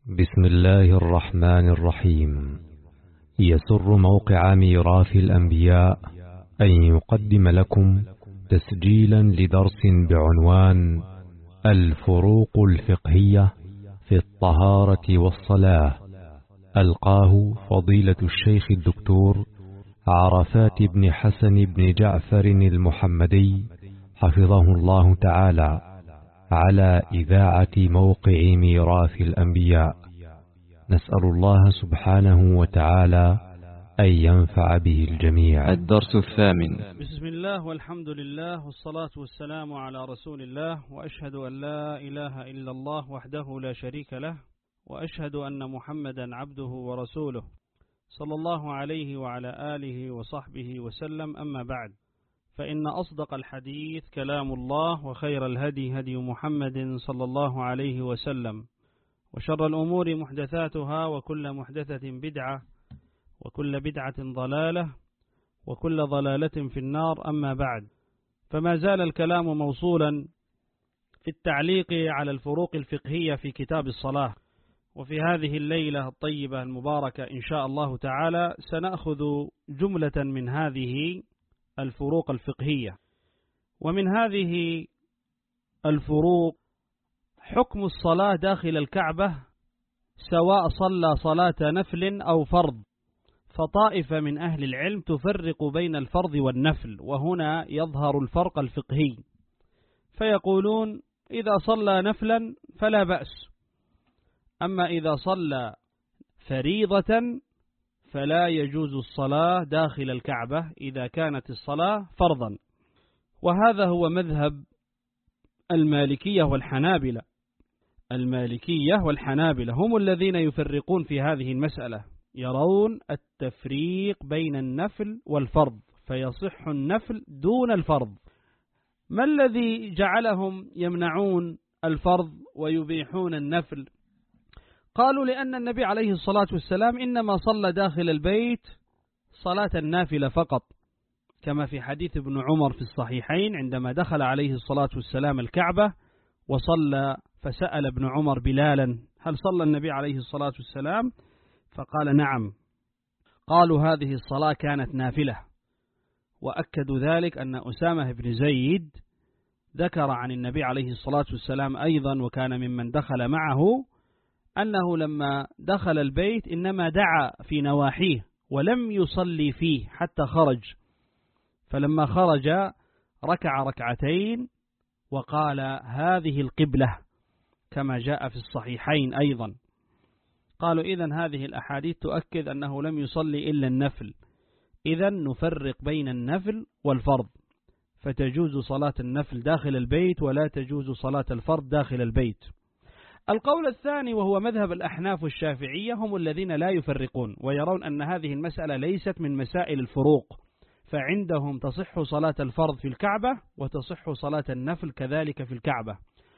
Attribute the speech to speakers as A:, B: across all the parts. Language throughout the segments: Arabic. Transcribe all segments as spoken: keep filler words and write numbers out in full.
A: بسم الله الرحمن الرحيم. يسر موقع ميراث الأنبياء أن يقدم لكم تسجيلا لدرس بعنوان الفروق الفقهية في الطهارة والصلاة، ألقاه فضيلة الشيخ الدكتور عرفات بن حسن بن جعفر المحمدي حفظه الله تعالى على إذاعة موقع ميراث الأنبياء. نسأل الله سبحانه وتعالى أن ينفع به الجميع.
B: الدرس الثامن.
C: بسم الله والحمد لله والصلاة والسلام على رسول الله، وأشهد أن لا إله إلا الله وحده لا شريك له، وأشهد أن محمدا عبده ورسوله صلى الله عليه وعلى آله وصحبه وسلم. أما بعد، فإن أصدق الحديث كلام الله، وخير الهدي هدي محمد صلى الله عليه وسلم، وشر الأمور محدثاتها، وكل محدثة بدعة، وكل بدعة ضلالة، وكل ضلالة في النار. أما بعد، فما زال الكلام موصولا في التعليق على الفروق الفقهية في كتاب الصلاة. وفي هذه الليلة الطيبة المباركة إن شاء الله تعالى سنأخذ جملة من هذه الفروق الفقهية. ومن هذه الفروق حكم الصلاة داخل الكعبة، سواء صلى صلاة نفل أو فرض. فطائفة من أهل العلم تفرق بين الفرض والنفل، وهنا يظهر الفرق الفقهي، فيقولون إذا صلى نفلا فلا بأس، أما إذا صلى فريضة فلا يجوز الصلاة داخل الكعبة إذا كانت الصلاة فرضا. وهذا هو مذهب المالكية والحنابلة. المالكية والحنابلة هم الذين يفرقون في هذه المسألة، يرون التفريق بين النفل والفرض، فيصح النفل دون الفرض. ما الذي جعلهم يمنعون الفرض ويبيحون النفل؟ قالوا لأن النبي عليه الصلاة والسلام إنما صلى داخل البيت صلاة النافلة فقط، كما في حديث ابن عمر في الصحيحين عندما دخل عليه الصلاة والسلام الكعبة وصلى، فسأل ابن عمر بلالا: هل صلى النبي عليه الصلاة والسلام؟ فقال: نعم. قالوا هذه الصلاة كانت نافلة. وأكدوا ذلك أن أسامة بن زيد ذكر عن النبي عليه الصلاة والسلام أيضا، وكان ممن دخل معه، أنه لما دخل البيت إنما دعا في نواحيه ولم يصلي فيه حتى خرج، فلما خرج ركع ركعتين وقال: هذه القبلة، كما جاء في الصحيحين أيضا. قالوا إذن هذه الأحاديث تؤكد أنه لم يصلي إلا النفل، إذن نفرق بين النفل والفرض، فتجوز صلاة النفل داخل البيت ولا تجوز صلاة الفرض داخل البيت. القول الثاني وهو مذهب الأحناف والشافعية، هم الذين لا يفرقون ويرون أن هذه المسألة ليست من مسائل الفروق، فعندهم تصح صلاة الفرض في الكعبة وتصح صلاة النفل كذلك في الكعبة.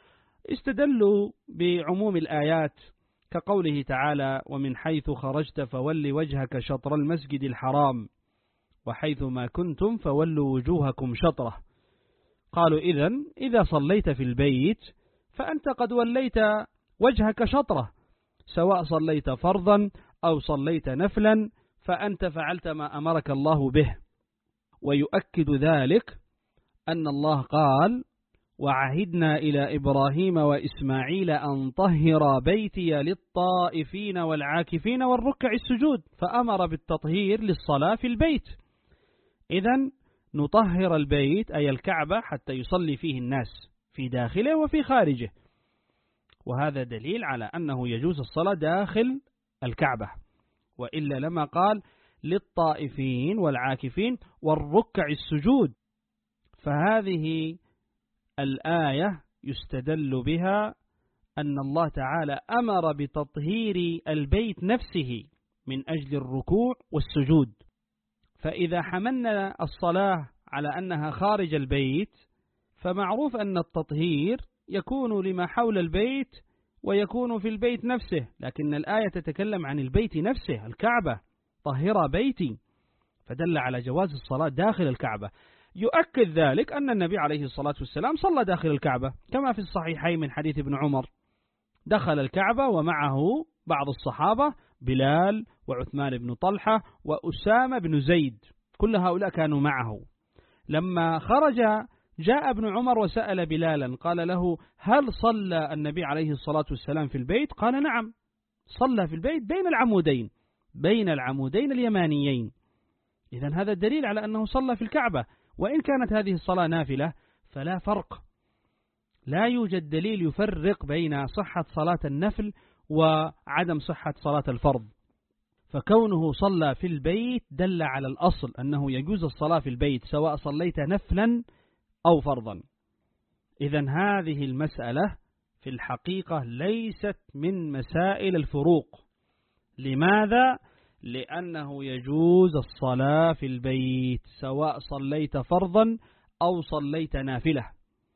C: استدلوا بعموم الآيات كقوله تعالى: ومن حيث خرجت فول وجهك شطر المسجد الحرام وحيث ما كنتم فولوا وجوهكم شطره. قالوا إذن إذا صليت في البيت فأنت قد وليت وجهك شطره، سواء صليت فرضا أو صليت نفلا، فأنت فعلت ما أمرك الله به. ويؤكد ذلك أن الله قال: وعهدنا إلى إبراهيم وإسماعيل أن طهر بيتي للطائفين والعاكفين والركع السجود، فأمر بالتطهير للصلاة في البيت. إذن نطهر البيت أي الكعبة حتى يصلي فيه الناس في داخله وفي خارجه، وهذا دليل على أنه يجوز الصلاة داخل الكعبة، وإلا لما قال للطائفين والعاكفين والركع السجود. فهذه الآية يستدل بها أن الله تعالى أمر بتطهير البيت نفسه من أجل الركوع والسجود. فإذا حملنا الصلاة على أنها خارج البيت، فمعروف أن التطهير يكون لما حول البيت ويكون في البيت نفسه، لكن الآية تتكلم عن البيت نفسه، الكعبة: طهر بيتي، فدل على جواز الصلاة داخل الكعبة. يؤكد ذلك أن النبي عليه الصلاة والسلام صلى داخل الكعبة، كما في الصحيحين من حديث ابن عمر: دخل الكعبة ومعه بعض الصحابة بلال وعثمان بن طلحة وأسامة بن زيد، كل هؤلاء كانوا معه. لما خرج جاء ابن عمر وسأل بلالا قال له: هل صلى النبي عليه الصلاة والسلام في البيت؟ قال: نعم، صلى في البيت بين العمودين بين العمودين اليمانيين. إذن هذا الدليل على أنه صلى في الكعبة، وإن كانت هذه الصلاة نافلة فلا فرق، لا يوجد دليل يفرق بين صحة صلاة النفل وعدم صحة صلاة الفرض. فكونه صلى في البيت دل على الأصل أنه يجوز الصلاة في البيت سواء صليت نفلا أو فرضا. إذن هذه المسألة في الحقيقة ليست من مسائل الفروق. لماذا؟ لأنه يجوز الصلاة في البيت سواء صليت فرضا أو صليت نافلة.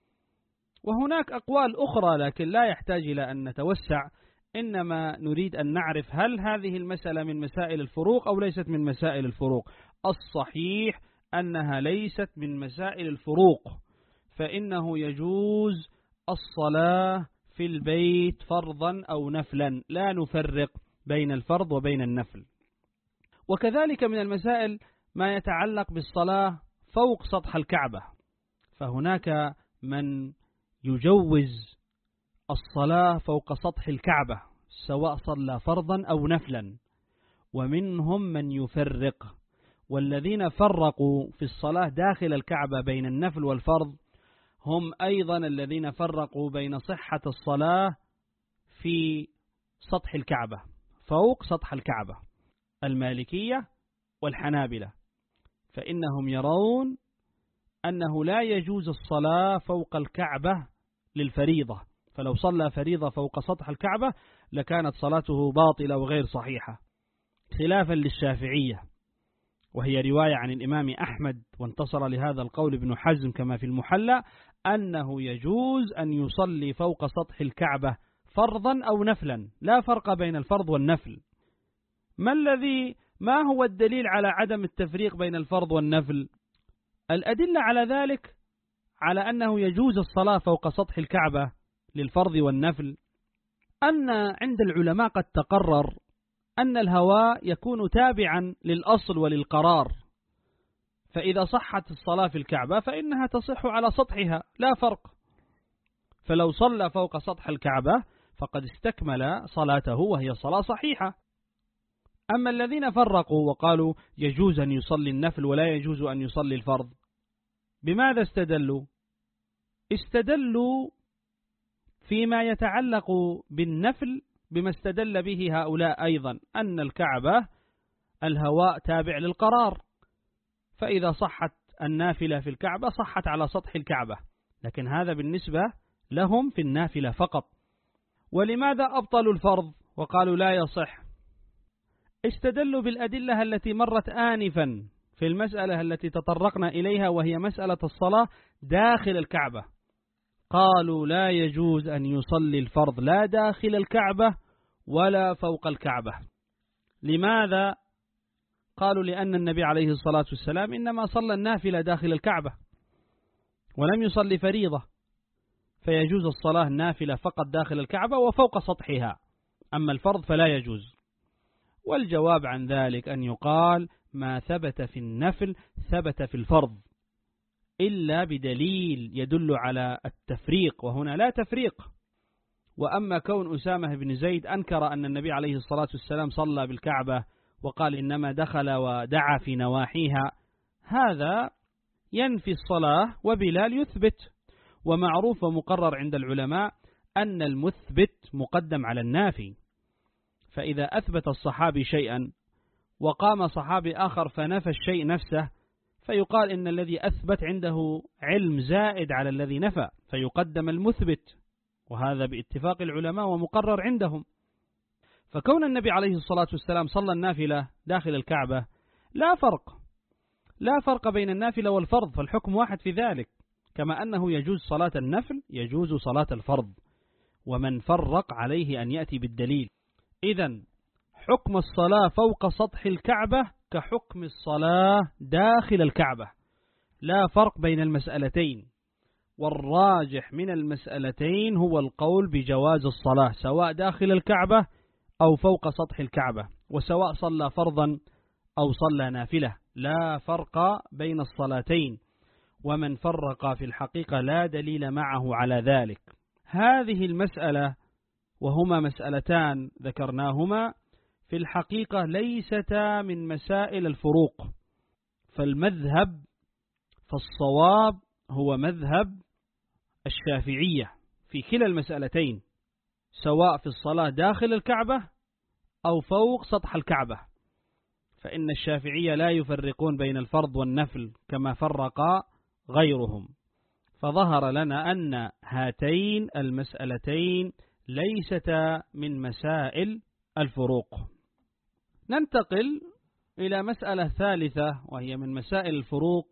C: وهناك أقوال أخرى لكن لا يحتاج إلى أن نتوسع، إنما نريد أن نعرف هل هذه المسألة من مسائل الفروق أو ليست من مسائل الفروق. الصحيح أنها ليست من مسائل الفروق، فإنه يجوز الصلاة في البيت فرضا أو نفلا، لا نفرق بين الفرض وبين النفل. وكذلك من المسائل ما يتعلق بالصلاة فوق سطح الكعبة، فهناك من يجوز الصلاة فوق سطح الكعبة سواء صلى فرضا أو نفلا، ومنهم من يفرق. والذين فرقوا في الصلاة داخل الكعبة بين النفل والفرض هم أيضا الذين فرقوا بين صحة الصلاة في سطح الكعبة فوق سطح الكعبة، المالكية والحنابلة، فإنهم يرون أنه لا يجوز الصلاة فوق الكعبة للفريضة، فلو صلى فريضة فوق سطح الكعبة لكانت صلاته باطلة وغير صحيحة، خلافا للشافعية، وهي رواية عن الإمام أحمد، وانتصر لهذا القول ابن حزم كما في المحلى أنه يجوز أن يصلي فوق سطح الكعبة فرضا أو نفلا، لا فرق بين الفرض والنفل. ما الذي ما هو الدليل على عدم التفريق بين الفرض والنفل؟ الأدلة على ذلك على أنه يجوز الصلاة فوق سطح الكعبة للفرض والنفل أن عند العلماء قد تقرر أن الهواء يكون تابعا للأصل وللقرار، فإذا صحت الصلاة في الكعبة فإنها تصح على سطحها لا فرق، فلو صلى فوق سطح الكعبة فقد استكمل صلاته وهي صلاة صحيحة. أما الذين فرقوا وقالوا يجوز أن يصلي النفل ولا يجوز أن يصلي الفرض، بماذا استدلوا؟ استدلوا فيما يتعلق بالنفل بما استدل به هؤلاء أيضا، أن الكعبة الهواء تابع للقرار، فإذا صحت النافلة في الكعبة صحت على سطح الكعبة، لكن هذا بالنسبة لهم في النافلة فقط. ولماذا أبطلوا الفرض وقالوا لا يصح؟ استدلوا بالأدلة التي مرت آنفا في المسألة التي تطرقنا إليها، وهي مسألة الصلاة داخل الكعبة. قالوا لا يجوز أن يصلي الفرض لا داخل الكعبة ولا فوق الكعبة. لماذا؟ قالوا لأن النبي عليه الصلاة والسلام إنما صلى النافلة داخل الكعبة ولم يصلي فريضة، فيجوز الصلاة النافلة فقط داخل الكعبة وفوق سطحها، أما الفرض فلا يجوز. والجواب عن ذلك أن يقال ما ثبت في النفل ثبت في الفرض، إلا بدليل يدل على التفريق، وهنا لا تفريق. وأما كون أسامة بن زيد أنكر أن النبي عليه الصلاة والسلام صلى بالكعبة وقال إنما دخل ودعا في نواحيها، هذا ينفي الصلاة، وبلال يثبت. ومعروف ومقرر عند العلماء أن المثبت مقدم على النافي، فإذا أثبت الصحابي شيئا وقام صحابي آخر فنفى الشيء نفسه، فيقال إن الذي أثبت عنده علم زائد على الذي نفى، فيقدم المثبت، وهذا باتفاق العلماء ومقرر عندهم. فكون النبي عليه الصلاة والسلام صلى النافلة داخل الكعبة لا فرق لا فرق بين النافلة والفرض، فالحكم واحد في ذلك، كما أنه يجوز صلاة النفل يجوز صلاة الفرض، ومن فرق عليه أن يأتي بالدليل. إذن حكم الصلاة فوق سطح الكعبة كحكم الصلاة داخل الكعبة، لا فرق بين المسألتين، والراجح من المسألتين هو القول بجواز الصلاة سواء داخل الكعبة أو فوق سطح الكعبة، وسواء صلى فرضا أو صلى نافلة، لا فرق بين الصلاتين، ومن فرق في الحقيقة لا دليل معه على ذلك. هذه المسألة وهما مسألتان ذكرناهما في الحقيقة ليستا من مسائل الفروق، فالمذهب فالصواب هو مذهب الشافعية في كلا المسألتين، سواء في الصلاة داخل الكعبة أو فوق سطح الكعبة، فإن الشافعية لا يفرقون بين الفرض والنفل كما فرق غيرهم. فظهر لنا أن هاتين المسألتين ليستا من مسائل الفروق. ننتقل إلى مسألة ثالثة وهي من مسائل الفروق،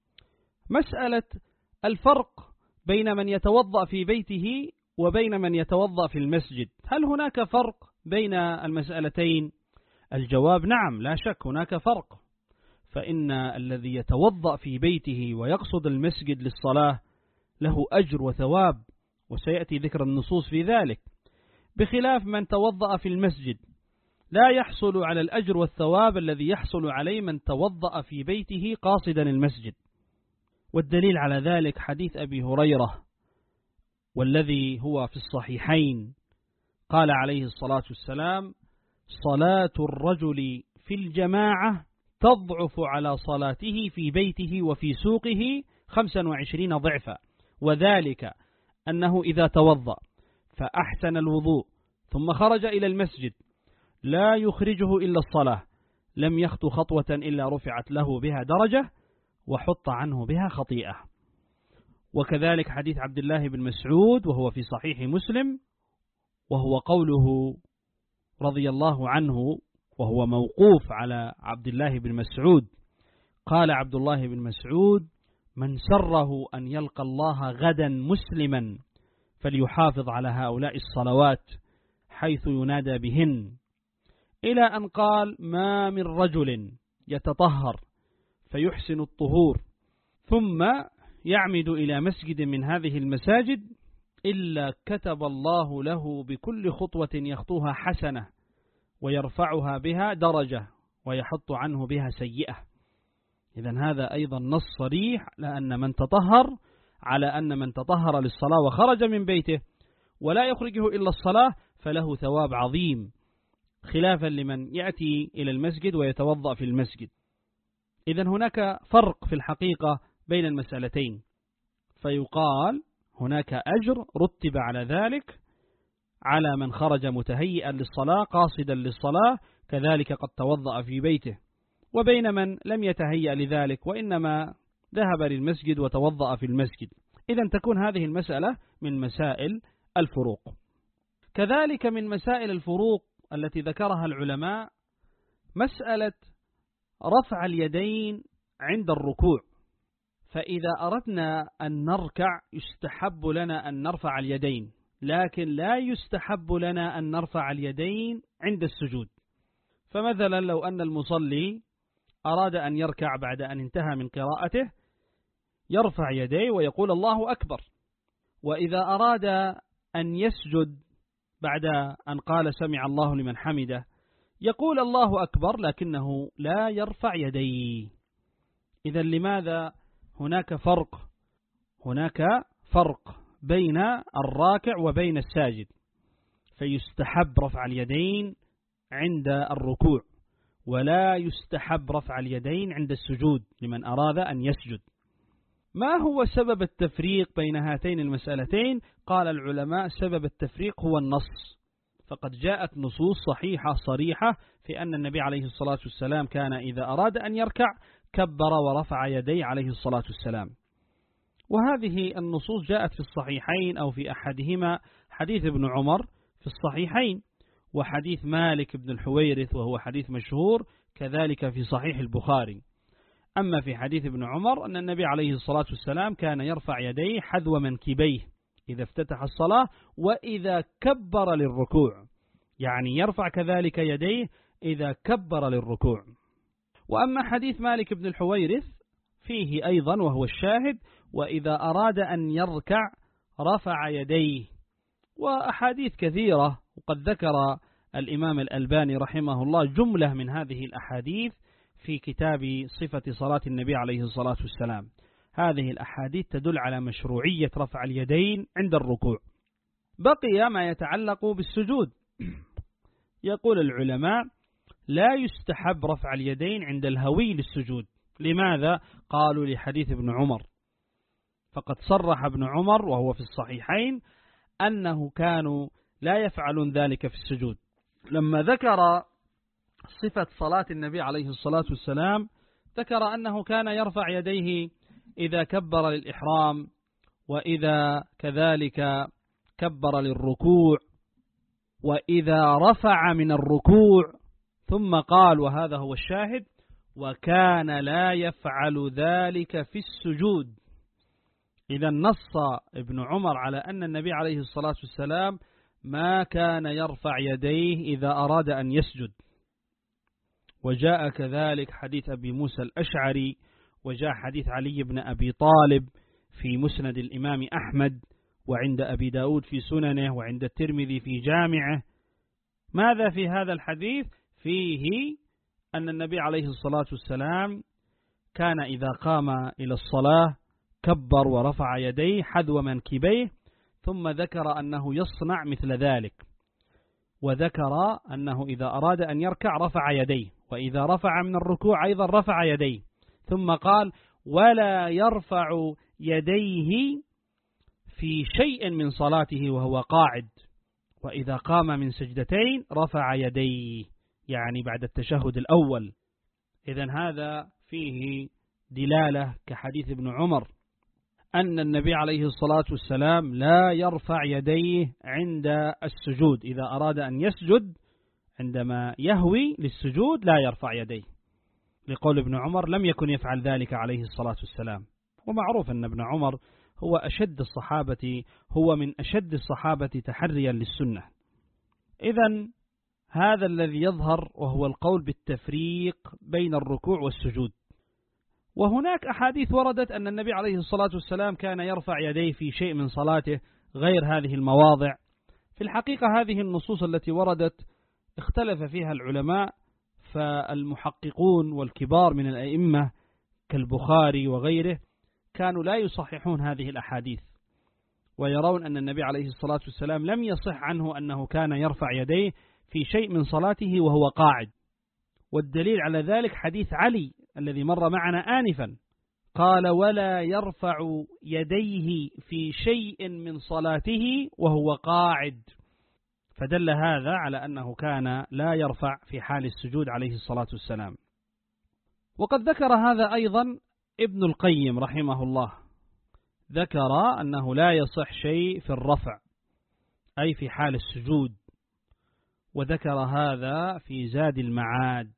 C: مسألة الفرق بين من يتوضأ في بيته وبين من يتوضأ في المسجد. هل هناك فرق بين المسألتين؟ الجواب نعم، لا شك هناك فرق، فإن الذي يتوضأ في بيته ويقصد المسجد للصلاة له أجر وثواب، وسيأتي ذكر النصوص في ذلك، بخلاف من توضأ في المسجد لا يحصل على الأجر والثواب الذي يحصل عليه من توضأ في بيته قاصدا المسجد. والدليل على ذلك حديث أبي هريرة والذي هو في الصحيحين، قال عليه الصلاة والسلام: صلاة الرجل في الجماعة تضعف على صلاته في بيته وفي سوقه خمسا وعشرين ضعفا، وذلك أنه إذا توضأ فأحسن الوضوء ثم خرج إلى المسجد لا يخرجه إلا الصلاة لم يخط خطوة إلا رفعت له بها درجة وحط عنه بها خطيئة. وكذلك حديث عبد الله بن مسعود وهو في صحيح مسلم، وهو قوله رضي الله عنه وهو موقوف على عبد الله بن مسعود، قال عبد الله بن مسعود: من سره أن يلقى الله غدا مسلما فليحافظ على هؤلاء الصلوات حيث ينادى بهن، إلى أن قال: ما من رجل يتطهر فيحسن الطهور ثم يعمد إلى مسجد من هذه المساجد إلا كتب الله له بكل خطوة يخطوها حسنة ويرفعها بها درجة ويحط عنه بها سيئة. إذن هذا أيضا نص صريح لأن من تطهر على أن من تطهر للصلاة وخرج من بيته ولا يخرجه إلا الصلاة فله ثواب عظيم، خلافا لمن يأتي إلى المسجد ويتوضأ في المسجد. إذن هناك فرق في الحقيقة بين المسألتين، فيقال هناك أجر رتب على ذلك على من خرج متهيئا للصلاة قاصدا للصلاة كذلك قد توضأ في بيته، وبين من لم يتهيأ لذلك وإنما ذهب للمسجد وتوضأ في المسجد. إذن تكون هذه المسألة من مسائل الفروق. كذلك من مسائل الفروق التي ذكرها العلماء مسألة رفع اليدين عند الركوع. فإذا أردنا أن نركع يستحب لنا أن نرفع اليدين، لكن لا يستحب لنا أن نرفع اليدين عند السجود. فمثلا لو أن المصلي أراد أن يركع بعد أن انتهى من قراءته يرفع يديه ويقول الله أكبر، وإذا أراد أن يسجد بعد أن قال سمع الله لمن حمده يقول الله أكبر لكنه لا يرفع يديه. إذا لماذا هناك فرق؟ هناك فرق بين الراكع وبين الساجد، فيستحب رفع اليدين عند الركوع ولا يستحب رفع اليدين عند السجود لمن أراد أن يسجد. ما هو سبب التفريق بين هاتين المسألتين؟ قال العلماء سبب التفريق هو النص، فقد جاءت نصوص صحيحة صريحة في أن النبي عليه الصلاة والسلام كان إذا أراد أن يركع كبر ورفع يديه عليه الصلاة والسلام، وهذه النصوص جاءت في الصحيحين أو في أحدهما حديث ابن عمر في الصحيحين، وحديث مالك بن الحويرث وهو حديث مشهور كذلك في صحيح البخاري. أما في حديث ابن عمر أن النبي عليه الصلاة والسلام كان يرفع يديه حذو منكبيه إذا افتتح الصلاة وإذا كبر للركوع، يعني يرفع كذلك يديه إذا كبر للركوع. وأما حديث مالك بن الحويرث فيه أيضا وهو الشاهد وإذا أراد أن يركع رفع يديه، وأحاديث كثيرة وقد ذكر الإمام الألباني رحمه الله جملة من هذه الأحاديث في كتاب صفة صلاة النبي عليه الصلاة والسلام. هذه الأحاديث تدل على مشروعية رفع اليدين عند الركوع. بقي ما يتعلق بالسجود. يقول العلماء لا يستحب رفع اليدين عند الهوي للسجود. لماذا؟ قالوا لحديث ابن عمر، فقد صرح ابن عمر وهو في الصحيحين أنه كانوا لا يفعلون ذلك في السجود. لما ذكر صفة صلاة النبي عليه الصلاة والسلام ذكر أنه كان يرفع يديه إذا كبر للإحرام، وإذا كذلك كبر للركوع، وإذا رفع من الركوع، ثم قال وهذا هو الشاهد: وكان لا يفعل ذلك في السجود. إذا نص ابن عمر على أن النبي عليه الصلاة والسلام ما كان يرفع يديه إذا أراد أن يسجد. وجاء كذلك حديث أبي موسى الأشعري، وجاء حديث علي بن أبي طالب في مسند الإمام أحمد، وعند أبي داود في سننه، وعند الترمذي في جامعه. ماذا في هذا الحديث؟ فيه أن النبي عليه الصلاة والسلام كان إذا قام إلى الصلاة كبر ورفع يديه حذو منكبيه، ثم ذكر أنه يصنع مثل ذلك، وذكر أنه إذا أراد أن يركع رفع يديه، وإذا رفع من الركوع أيضا رفع يديه، ثم قال: ولا يرفع يديه في شيء من صلاته وهو قاعد، وإذا قام من سجدتين رفع يديه، يعني بعد التشهد الأول. إذن هذا فيه دلالة كحديث ابن عمر أن النبي عليه الصلاة والسلام لا يرفع يديه عند السجود. إذا أراد أن يسجد عندما يهوي للسجود لا يرفع يديه، لقول ابن عمر لم يكن يفعل ذلك عليه الصلاة والسلام. ومعروف أن ابن عمر هو أشد الصحابة هو من أشد الصحابة تحريا للسنة. إذن هذا الذي يظهر وهو القول بالتفريق بين الركوع والسجود. وهناك أحاديث وردت أن النبي عليه الصلاة والسلام كان يرفع يديه في شيء من صلاته غير هذه المواضع. في الحقيقة هذه النصوص التي وردت اختلف فيها العلماء، فالمحققون والكبار من الأئمة كالبخاري وغيره كانوا لا يصححون هذه الأحاديث، ويرون أن النبي عليه الصلاة والسلام لم يصح عنه أنه كان يرفع يديه في شيء من صلاته وهو قاعد. والدليل على ذلك حديث علي الذي مر معنا آنفا، قال: ولا يرفع يديه في شيء من صلاته وهو قاعد. فدل هذا على أنه كان لا يرفع في حال السجود عليه الصلاة والسلام. وقد ذكر هذا أيضا ابن القيم رحمه الله، ذكر أنه لا يصح شيء في الرفع أي في حال السجود، وذكر هذا في زاد المعاد.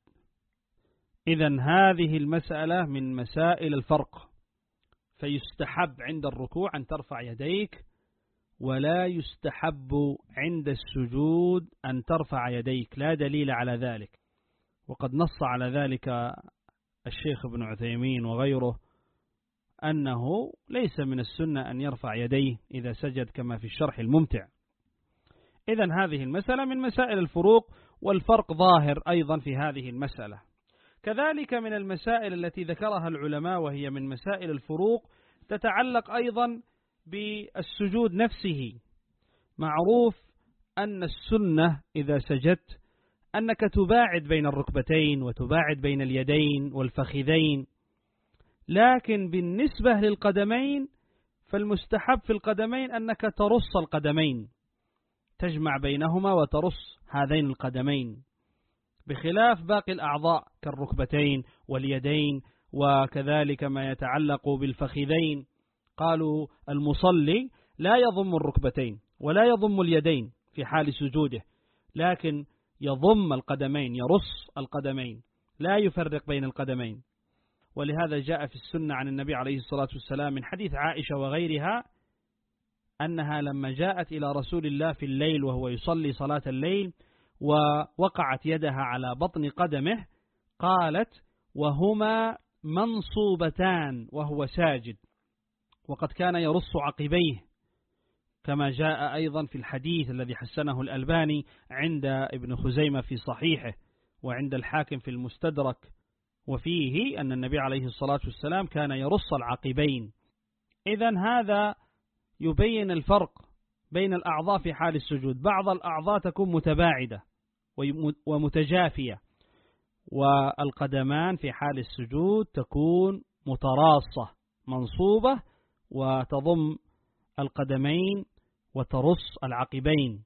C: إذن هذه المسألة من مسائل الفرق، فيستحب عند الركوع أن ترفع يديك، ولا يستحب عند السجود أن ترفع يديك، لا دليل على ذلك. وقد نص على ذلك الشيخ ابن عثيمين وغيره أنه ليس من السنة أن يرفع يديه إذا سجد كما في الشرح الممتع. إذن هذه المسألة من مسائل الفروق، والفرق ظاهر أيضا في هذه المسألة. كذلك من المسائل التي ذكرها العلماء وهي من مسائل الفروق تتعلق أيضا بالسجود نفسه. معروف أن السنة إذا سجدت أنك تباعد بين الركبتين وتباعد بين اليدين والفخذين، لكن بالنسبة للقدمين فالمستحب في القدمين أنك ترص القدمين، تجمع بينهما وترص هذين القدمين، بخلاف باقي الأعضاء كالركبتين واليدين، وكذلك ما يتعلق بالفخذين. قالوا المصلي لا يضم الركبتين ولا يضم اليدين في حال سجوده، لكن يضم القدمين، يرص القدمين، لا يفرق بين القدمين. ولهذا جاء في السنة عن النبي عليه الصلاة والسلام من حديث عائشة وغيرها أنها لما جاءت إلى رسول الله في الليل وهو يصلي صلاة الليل ووقعت يدها على بطن قدمه، قالت: وهما منصوبتان وهو ساجد، وقد كان يرص عقبيه. كما جاء أيضا في الحديث الذي حسنه الألباني عند ابن خزيمة في صحيحه وعند الحاكم في المستدرك، وفيه أن النبي عليه الصلاة والسلام كان يرص العقبين. إذن هذا يبين الفرق بين الأعضاء في حال السجود. بعض الأعضاء تكون متباعدة ومتجافية، والقدمان في حال السجود تكون متراصة منصوبة وتضم القدمين وترص العقبين.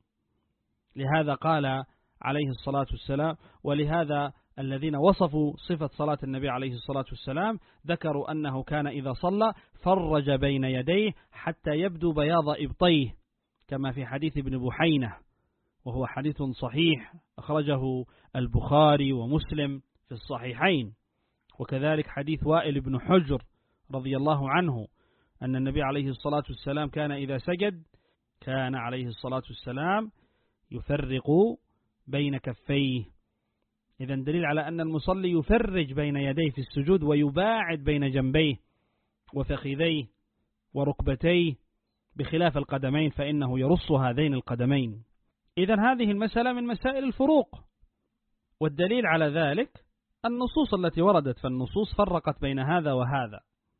C: لهذا قال عليه الصلاة والسلام، ولهذا الذين وصفوا صفة صلاة النبي عليه الصلاة والسلام ذكروا أنه كان إذا صلى فرج بين يديه حتى يبدو بياض إبطيه، كما في حديث ابن بحينة، وهو حديث صحيح أخرجه البخاري ومسلم في الصحيحين. وكذلك حديث وائل بن حجر رضي الله عنه أن النبي عليه الصلاة والسلام كان إذا سجد كان عليه الصلاة والسلام يفرق بين كفيه. إذن دليل على أن المصلي يفرج بين يديه في السجود ويباعد بين جنبيه وفخذيه وركبتيه، بخلاف القدمين فإنه يرص هذين القدمين. إذن هذه المسألة من مسائل الفروق، والدليل على ذلك النصوص التي وردت، فالنصوص فرقت بين هذا وهذا.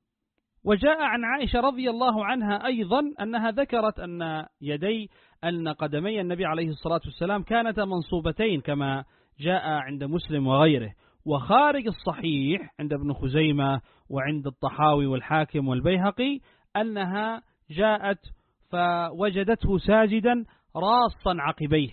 C: وجاء عن عائشة رضي الله عنها أيضا أنها ذكرت أن يدي أن قدمي النبي عليه الصلاة والسلام كانتا منصوبتين كما جاء عند مسلم وغيره. وخارج الصحيح عند ابن خزيمة وعند الطحاوي والحاكم والبيهقي أنها جاءت فوجدته ساجدا راصا عقبيه،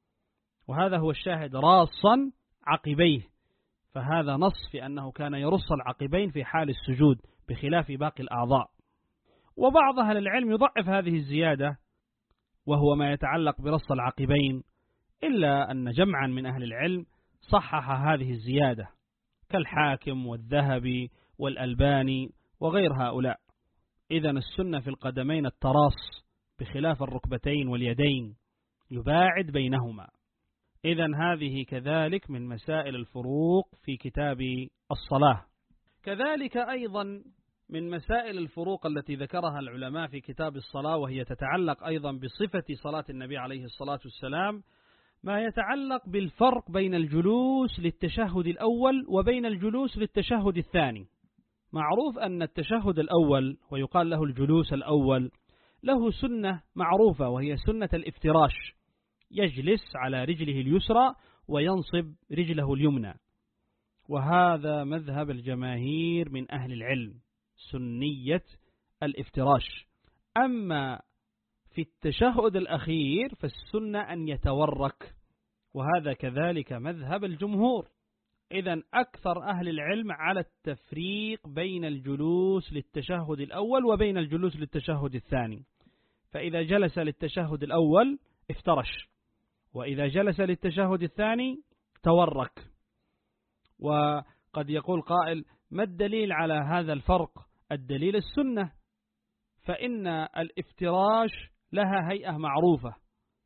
C: وهذا هو الشاهد، راصا عقبيه، فهذا نص في أنه كان يرص العقبين في حال السجود بخلاف باقي الأعضاء. وبعض أهل العلم يضعف هذه الزيادة وهو ما يتعلق برص العقبين، إلا أن جمعا من أهل العلم صحح هذه الزيادة كالحاكم والذهبي والألباني وغير هؤلاء. إذن السنة في القدمين التراص بخلاف الركبتين واليدين، يباعد بينهما. إذن هذه كذلك من مسائل الفروق في كتاب الصلاة. كذلك أيضا من مسائل الفروق التي ذكرها العلماء في كتاب الصلاة، وهي تتعلق أيضا بصفة صلاة النبي عليه الصلاة والسلام، ما يتعلق بالفرق بين الجلوس للتشهد الأول وبين الجلوس للتشهد الثاني. معروف أن التشهد الأول ويقال له الجلوس الأول له سنة معروفة، وهي سنة الافتراش، يجلس على رجله اليسرى وينصب رجله اليمنى، وهذا مذهب الجماهير من أهل العلم، سنية الافتراش. أما في التشهد الأخير فالسنة أن يتورك، وهذا كذلك مذهب الجمهور. إذن أكثر أهل العلم على التفريق بين الجلوس للتشهد الأول وبين الجلوس للتشهد الثاني، فإذا جلس للتشهد الأول افترش، وإذا جلس للتشهد الثاني تورك. وقد يقول قائل: ما الدليل على هذا الفرق؟ الدليل السنة، فإن الافتراش لها هيئة معروفة،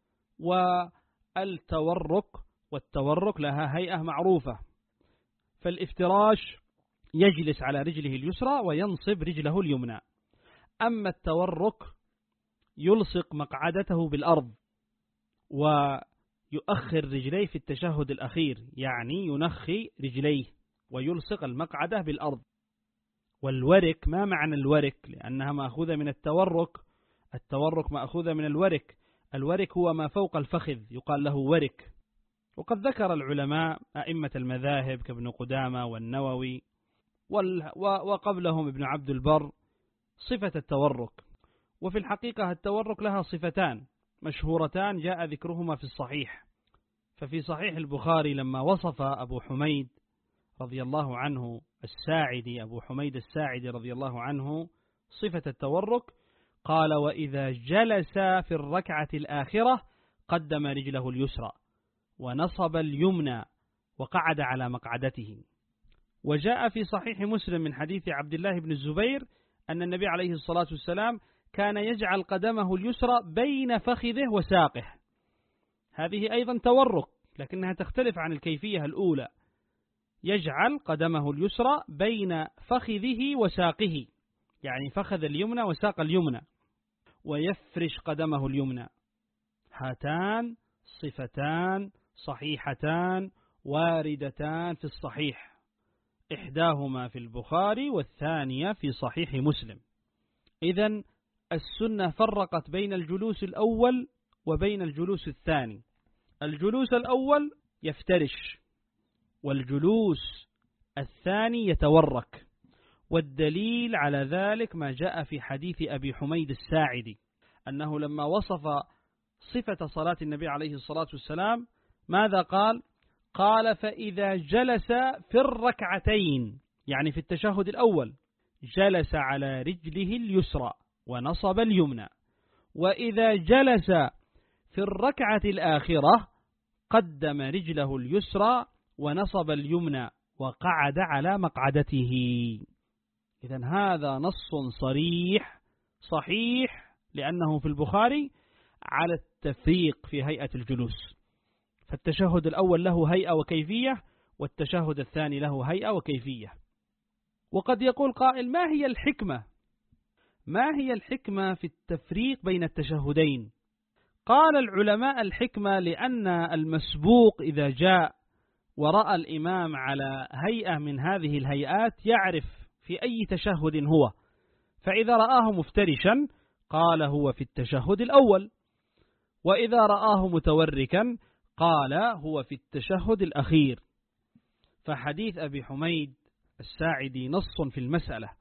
C: والتورك والتورك لها هيئة معروفة. فالافتراش يجلس على رجله اليسرى وينصب رجله اليمنى، أما التورك يلصق مقعدته بالأرض ويؤخر رجليه في التشهد الأخير، يعني ينخي رجليه ويلصق المقعدة بالأرض. والورك، ما معنى الورك؟ لأنها مأخوذة من التورك، التورك مأخوذة من الورك، الورك هو ما فوق الفخذ يقال له ورك. وقد ذكر العلماء أئمة المذاهب كابن قدامة والنووي وقبلهم ابن عبد البر صفة التورك. وفي الحقيقة التورك لها صفتان مشهورتان جاء ذكرهما في الصحيح. ففي صحيح البخاري لما وصف أبو حميد رضي الله عنه الساعدي أبو حميد الساعدي رضي الله عنه صفة التورك، قال: وإذا جلس في الركعة الآخرة قدم رجله اليسرى ونصب اليمنى وقعد على مقعدته. وجاء في صحيح مسلم من حديث عبد الله بن الزبير أن النبي عليه الصلاة والسلام كان يجعل قدمه اليسرى بين فخذه وساقه. هذه أيضا تورك، لكنها تختلف عن الكيفية الأولى، يجعل قدمه اليسرى بين فخذه وساقه، يعني فخذ اليمنى وساق اليمنى. ويفرش قدمه اليمنى. هاتان صفتان صحيحتان واردتان في الصحيح، إحداهما في البخاري والثانية في صحيح مسلم. إذن السنة فرقت بين الجلوس الأول وبين الجلوس الثاني. الجلوس الأول يفترش، والجلوس الثاني يتورك. والدليل على ذلك ما جاء في حديث أبي حميد الساعدي أنه لما وصف صفة صلاة النبي عليه الصلاة والسلام ماذا قال؟ قال: فإذا جلس في الركعتين، يعني في التشهد الأول، جلس على رجله اليسرى ونصب اليمنى، وإذا جلس في الركعة الآخرة قدم رجله اليسرى ونصب اليمنى وقعد على مقعدته. إذن هذا نص صريح صحيح لأنه في البخاري على التفريق في هيئة الجلوس. فالتشهد الأول له هيئة وكيفية، والتشهد الثاني له هيئة وكيفية. وقد يقول قائل: ما هي الحكمة؟ ما هي الحكمة في التفريق بين التشهدين؟ قال العلماء: الحكمة لأن المسبوق إذا جاء ورأى الإمام على هيئة من هذه الهيئات يعرف في أي تشهد هو، فإذا رآه مفترشا قال هو في التشهد الأول، وإذا رآه متوركا قال هو في التشهد الأخير. فحديث أبي حميد الساعدي نص في المسألة،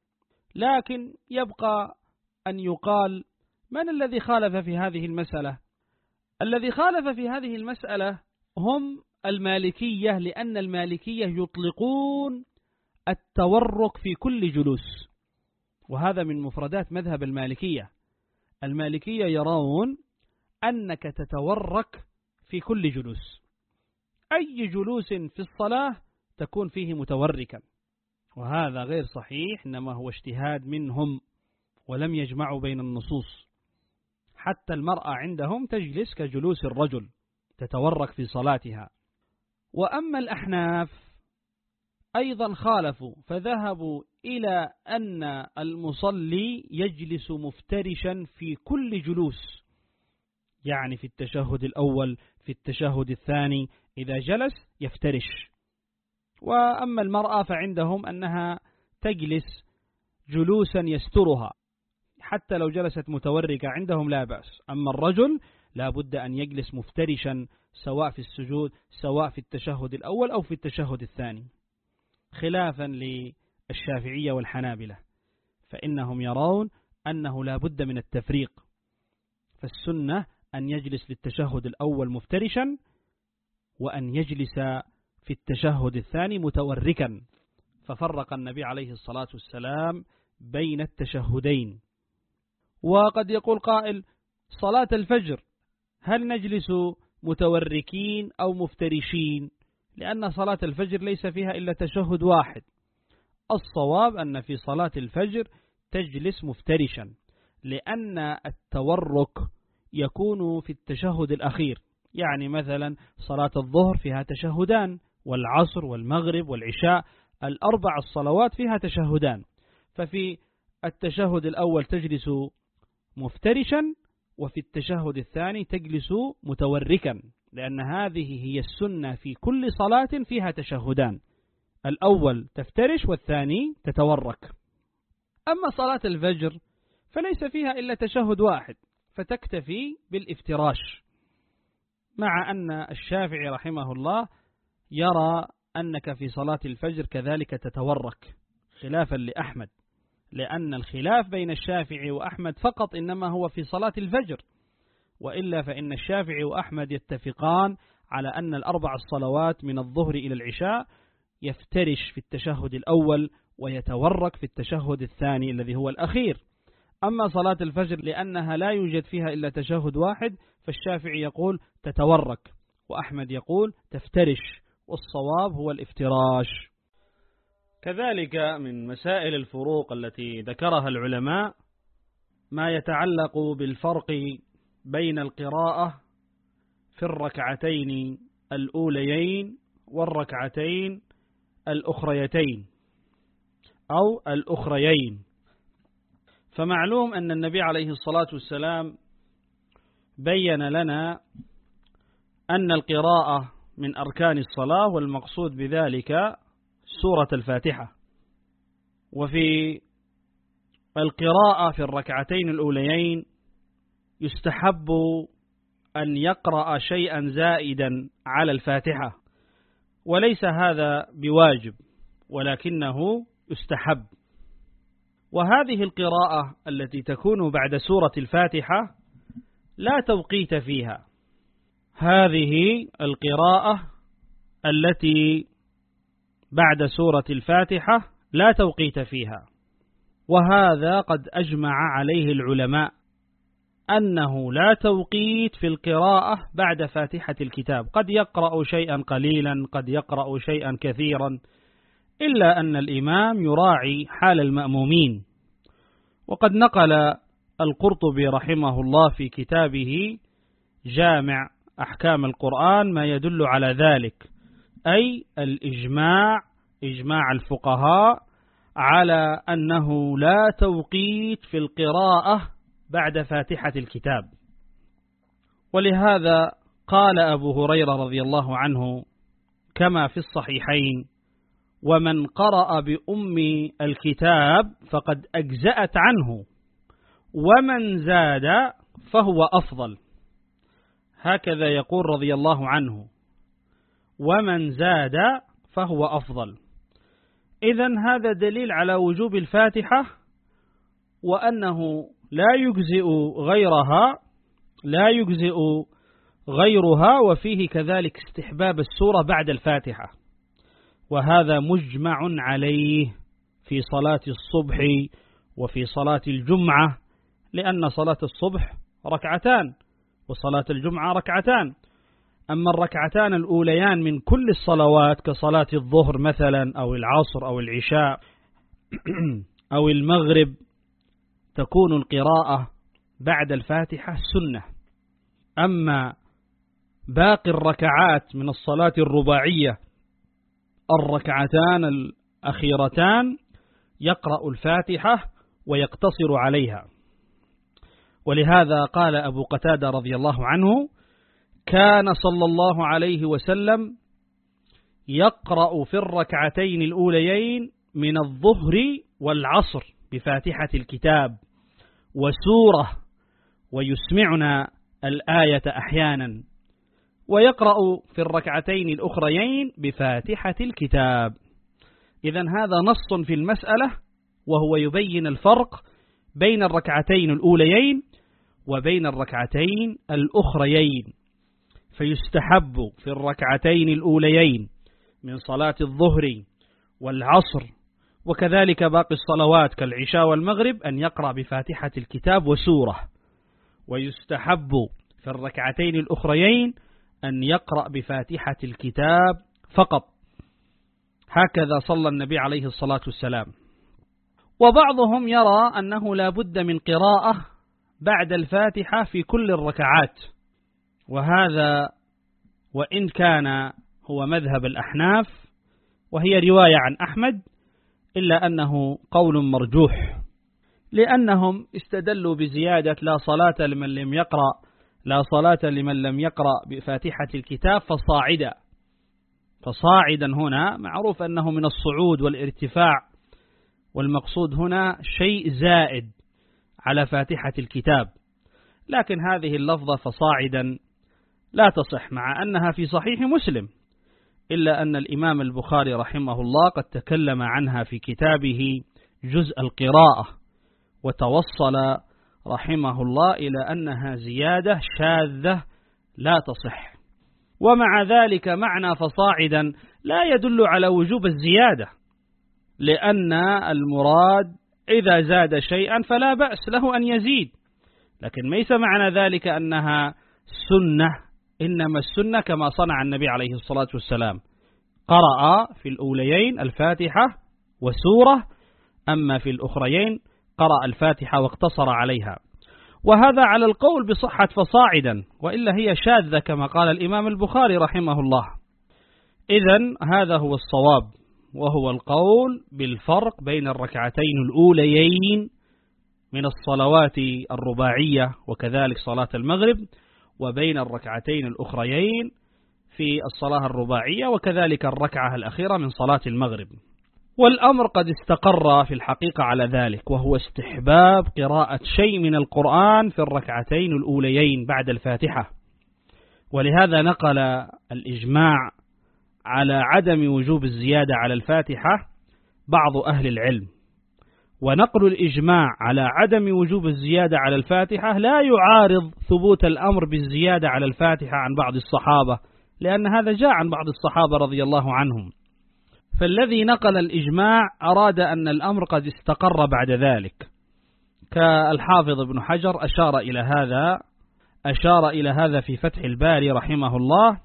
C: لكن يبقى أن يقال: من الذي خالف في هذه المسألة؟ الذي خالف في هذه المسألة هم المالكية، لأن المالكية يطلقون التورك في كل جلوس، وهذا من مفردات مذهب المالكية. المالكية يرون أنك تتورك في كل جلوس، أي جلوس في الصلاة تكون فيه متوركا، وهذا غير صحيح، إنما هو اجتهاد منهم ولم يجمعوا بين النصوص. حتى المرأة عندهم تجلس كجلوس الرجل تتورك في صلاتها. وأما الأحناف أيضا خالفوا، فذهبوا إلى أن المصلي يجلس مفترشا في كل جلوس، يعني في التشهد الأول، في التشهد الثاني إذا جلس يفترش. وأما المرأة فعندهم أنها تجلس جلوسا يسترها، حتى لو جلست متوركة عندهم لا بأس. أما الرجل لا بد أن يجلس مفترشا، سواء في السجود سواء في التشهد الأول أو في التشهد الثاني، خلافا للشافعية والحنابلة، فإنهم يرون أنه لا بد من التفريق. فالسنة أن يجلس للتشهد الأول مفترشا، وأن يجلس في التشهد الثاني متوركا. ففرق النبي عليه الصلاة والسلام بين التشهدين. وقد يقول قائل: صلاة الفجر هل نجلس متوركين أو مفترشين؟ لأن صلاة الفجر ليس فيها إلا تشهد واحد. الصواب أن في صلاة الفجر تجلس مفترشا، لأن التورك يكون في التشهد الأخير. يعني مثلا صلاة الظهر فيها تشهدان، والعصر والمغرب والعشاء، الأربع الصلوات فيها تشهدان. ففي التشهد الأول تجلس مفترشا، وفي التشهد الثاني تجلس متوركا، لأن هذه هي السنة في كل صلاة فيها تشهدان، الأول تفترش والثاني تتورك. أما صلاة الفجر فليس فيها إلا تشهد واحد، فتكتفي بالافتراش، مع أن الشافعي رحمه الله يرى أنك في صلاة الفجر كذلك تتورك، خلافا لأحمد، لأن الخلاف بين الشافعي وأحمد فقط إنما هو في صلاة الفجر، وإلا فإن الشافعي وأحمد يتفقان على أن الأربع الصلوات من الظهر إلى العشاء يفترش في التشهد الأول ويتورك في التشهد الثاني الذي هو الأخير. أما صلاة الفجر لأنها لا يوجد فيها إلا تشهد واحد، فالشافعي يقول تتورك، وأحمد يقول تفترش، والصواب هو الافتراش. كذلك من مسائل الفروق التي ذكرها العلماء ما يتعلق بالفرق بين القراءة في الركعتين الأوليين والركعتين الأخريتين أو الأخريين. فمعلوم أن النبي عليه الصلاة والسلام بين لنا أن القراءة من أركان الصلاة، والمقصود بذلك سورة الفاتحة. وفي القراءة في الركعتين الأوليين يستحب أن يقرأ شيئا زائدا على الفاتحة، وليس هذا بواجب ولكنه يستحب. وهذه القراءة التي تكون بعد سورة الفاتحة لا توقيت فيها، هذه القراءة التي بعد سورة الفاتحة لا توقيت فيها، وهذا قد أجمع عليه العلماء أنه لا توقيت في القراءة بعد فاتحة الكتاب، قد يقرأ شيئا قليلا قد يقرأ شيئا كثيرا، إلا أن الإمام يراعي حال المأمومين. وقد نقل القرطبي رحمه الله في كتابه جامع أحكام القرآن ما يدل على ذلك، أي الإجماع إجماع الفقهاء على أنه لا توقيت في القراءة بعد فاتحة الكتاب. ولهذا قال أبو هريرة رضي الله عنه كما في الصحيحين: ومن قرأ بأم الكتاب فقد أجزأت عنه، ومن زاد فهو أفضل. هكذا يقول رضي الله عنه: ومن زاد فهو أفضل. إذن هذا دليل على وجوب الفاتحة، وأنه لا يجزئ غيرها لا يجزئ غيرها وفيه كذلك استحباب السورة بعد الفاتحة، وهذا مجمع عليه في صلاة الصبح وفي صلاة الجمعة، لأن صلاة الصبح ركعتان وصلاة الجمعة ركعتان. أما الركعتان الأوليان من كل الصلوات كصلاة الظهر مثلا أو العصر أو العشاء أو المغرب تكون القراءة بعد الفاتحة سنة. أما باقي الركعات من الصلاة الرباعية الركعتان الأخيرتان يقرأ الفاتحة ويقتصر عليها. ولهذا قال أبو قتادة رضي الله عنه: كان صلى الله عليه وسلم يقرأ في الركعتين الأوليين من الظهر والعصر بفاتحة الكتاب وسورة، ويسمعنا الآية أحيانا، ويقرأ في الركعتين الأخريين بفاتحة الكتاب. إذن هذا نص في المسألة، وهو يبين الفرق بين الركعتين الأوليين وبين الركعتين الأخريين. فيستحب في الركعتين الأوليين من صلاة الظهر والعصر وكذلك باقي الصلوات كالعشاء والمغرب أن يقرأ بفاتحة الكتاب وسورة، ويستحب في الركعتين الأخريين أن يقرأ بفاتحة الكتاب فقط. هكذا صلى النبي عليه الصلاة والسلام. وبعضهم يرى أنه لا بد من قراءة بعد الفاتحة في كل الركعات، وهذا وإن كان هو مذهب الأحناف وهي رواية عن أحمد، إلا أنه قول مرجوح، لأنهم استدلوا بزيادة لا صلاة لمن لم يقرأ لا صلاة لمن لم يقرأ بفاتحة الكتاب فصاعدا. فصاعدا هنا معروف أنه من الصعود والارتفاع، والمقصود هنا شيء زائد على فاتحة الكتاب. لكن هذه اللفظة فصاعدا لا تصح، مع أنها في صحيح مسلم، إلا أن الإمام البخاري رحمه الله قد تكلم عنها في كتابه جزء القراءة، وتوصل رحمه الله إلى أنها زيادة شاذة لا تصح. ومع ذلك معنى فصاعدا لا يدل على وجوب الزيادة، لأن المراد إذا زاد شيئا فلا بأس له أن يزيد، لكن ليس معنى ذلك أنها سنة، إنما السنة كما صنع النبي عليه الصلاة والسلام، قرأ في الأوليين الفاتحة وسورة، أما في الأخريين قرأ الفاتحة واقتصر عليها. وهذا على القول بصحة فصاعدا، وإلا هي شاذة كما قال الإمام البخاري رحمه الله. إذن هذا هو الصواب، وهو القول بالفرق بين الركعتين الأوليين من الصلوات الرباعية وكذلك صلاة المغرب، وبين الركعتين الأخريين في الصلاة الرباعية وكذلك الركعة الأخيرة من صلاة المغرب. والأمر قد استقر في الحقيقة على ذلك، وهو استحباب قراءة شيء من القرآن في الركعتين الأوليين بعد الفاتحة. ولهذا نقل الإجماع على عدم وجوب الزيادة على الفاتحة بعض أهل العلم، ونقل الإجماع على عدم وجوب الزيادة على الفاتحة لا يعارض ثبوت الأمر بالزيادة على الفاتحة عن بعض الصحابة، لأن هذا جاء عن بعض الصحابة رضي الله عنهم. فالذي نقل الإجماع أراد أن الأمر قد استقر بعد ذلك، كالحافظ ابن حجر أشار إلى هذا أشار إلى هذا في فتح الباري رحمه الله.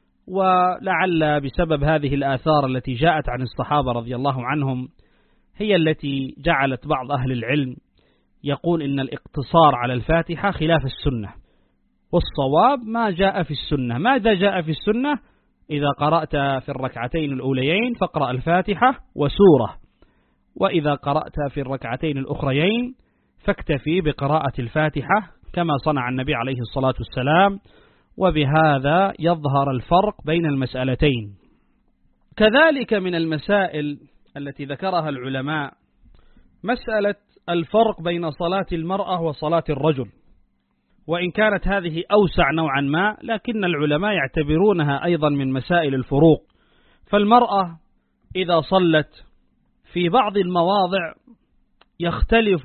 C: ولعل بسبب هذه الآثار التي جاءت عن الصحابة رضي الله عنهم هي التي جعلت بعض أهل العلم يقول إن الاقتصار على الفاتحة خلاف السنة، والصواب ما جاء في السنة. ماذا جاء في السنة؟ إذا قرأت في الركعتين الأوليين فاقرأ الفاتحة وسورة، وإذا قرأت في الركعتين الأخريين فاكتفي بقراءة الفاتحة كما صنع النبي عليه الصلاة والسلام. وبهذا يظهر الفرق بين المسألتين. كذلك من المسائل التي ذكرها العلماء مسألة الفرق بين صلاة المرأة وصلاة الرجل، وإن كانت هذه أوسع نوعا ما، لكن العلماء يعتبرونها أيضا من مسائل الفروق. فالمرأة إذا صلت في بعض المواضع يختلف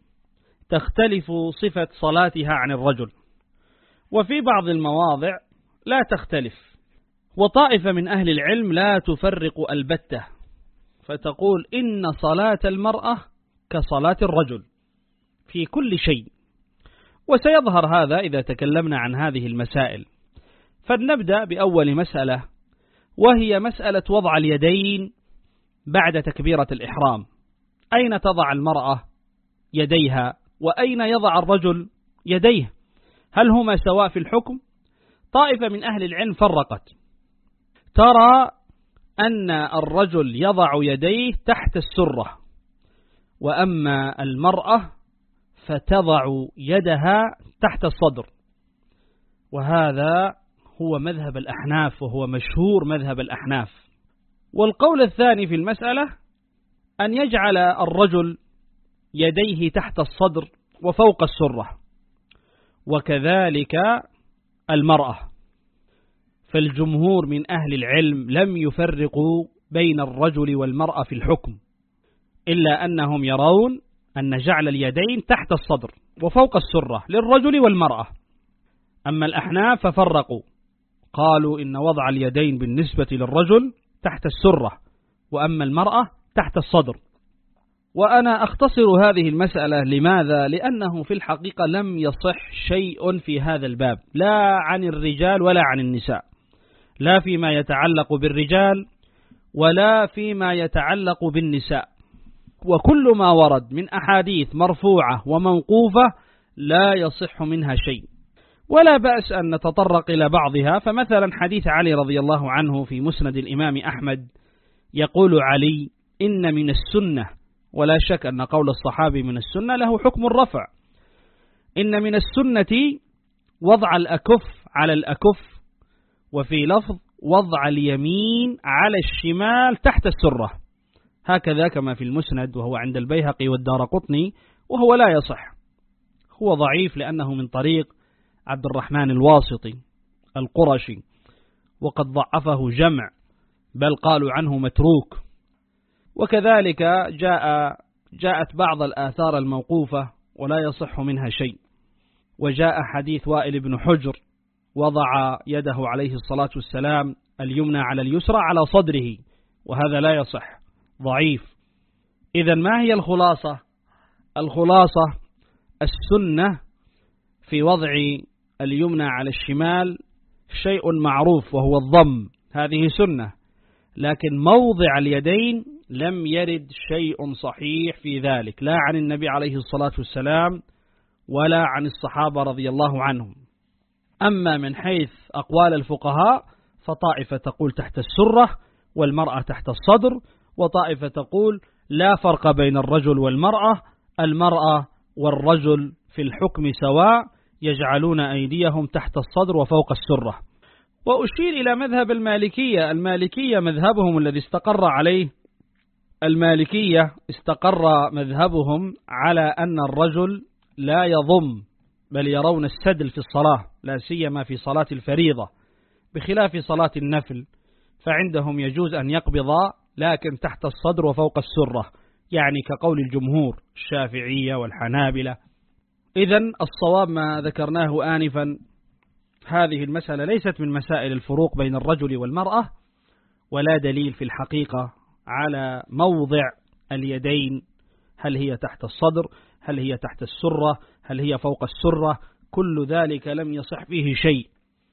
C: تختلف صفة صلاتها عن الرجل، وفي بعض المواضع لا تختلف. وطائفة من أهل العلم لا تفرق البتة، فتقول إن صلاة المرأة كصلاة الرجل في كل شيء. وسيظهر هذا إذا تكلمنا عن هذه المسائل. فلنبدأ بأول مسألة، وهي مسألة وضع اليدين بعد تكبيرة الإحرام. أين تضع المرأة يديها وأين يضع الرجل يديه؟ هل هما سواء في الحكم؟ طائفة من أهل العلم فرقت، ترى أن الرجل يضع يديه تحت السرة، وأما المرأة فتضع يدها تحت الصدر. وهذا هو مذهب الأحناف، وهو مشهور مذهب الأحناف. والقول الثاني في المسألة أن يجعل الرجل يديه تحت الصدر وفوق السرة، وكذلك المرأة. فالجمهور من أهل العلم لم يفرقوا بين الرجل والمرأة في الحكم، إلا أنهم يرون أن جعل اليدين تحت الصدر وفوق السرة للرجل والمرأة. أما الأحناف ففرقوا، قالوا إن وضع اليدين بالنسبة للرجل تحت السرة، وأما المرأة تحت الصدر. وأنا أختصر هذه المسألة. لماذا؟ لأنه في الحقيقة لم يصح شيء في هذا الباب، لا عن الرجال ولا عن النساء، لا فيما يتعلق بالرجال ولا فيما يتعلق بالنساء. وكل ما ورد من أحاديث مرفوعة وموقوفة لا يصح منها شيء، ولا بأس أن نتطرق إلى بعضها. فمثلا حديث علي رضي الله عنه في مسند الإمام أحمد، يقول علي: إن من السنة، ولا شك أن قول الصحابي من السنة له حكم الرفع، إن من السنة وضع الأكف على الأكف، وفي لفظ وضع اليمين على الشمال تحت السرة، هكذا كما في المسند، وهو عند البيهقي والدارقطني، وهو لا يصح، هو ضعيف لأنه من طريق عبد الرحمن الواسطي القرشي، وقد ضعفه جمع، بل قالوا عنه متروك. وكذلك جاء جاءت بعض الآثار الموقوفة ولا يصح منها شيء. وجاء حديث وائل بن حجر وضع يده عليه الصلاة والسلام اليمنى على اليسرى على صدره، وهذا لا يصح، ضعيف. إذن ما هي الخلاصة؟ الخلاصة السنة في وضع اليمنى على الشمال شيء معروف وهو الضم، هذه سنة، لكن موضع اليدين لم يرد شيء صحيح في ذلك، لا عن النبي عليه الصلاة والسلام ولا عن الصحابة رضي الله عنهم. أما من حيث أقوال الفقهاء فطائفة تقول تحت السرة والمرأة تحت الصدر، وطائفة تقول لا فرق بين الرجل والمرأة، المرأة والرجل في الحكم سواء يجعلون أيديهم تحت الصدر وفوق السرة. وأشير إلى مذهب المالكية. المالكية مذهبهم الذي استقر عليه المالكية استقر مذهبهم على أن الرجل لا يضم، بل يرون السدل في الصلاة، لا سيما في صلاة الفريضة، بخلاف صلاة النفل فعندهم يجوز أن يقبض لكن تحت الصدر وفوق السرة، يعني كقول الجمهور الشافعية والحنابلة. إذن الصواب ما ذكرناه آنفا، هذه المسألة ليست من مسائل الفروق بين الرجل والمرأة، ولا دليل في الحقيقة على موضع اليدين، هل هي تحت الصدر، هل هي تحت السرة، هل هي فوق السرة، كل ذلك لم يصح فيه شيء.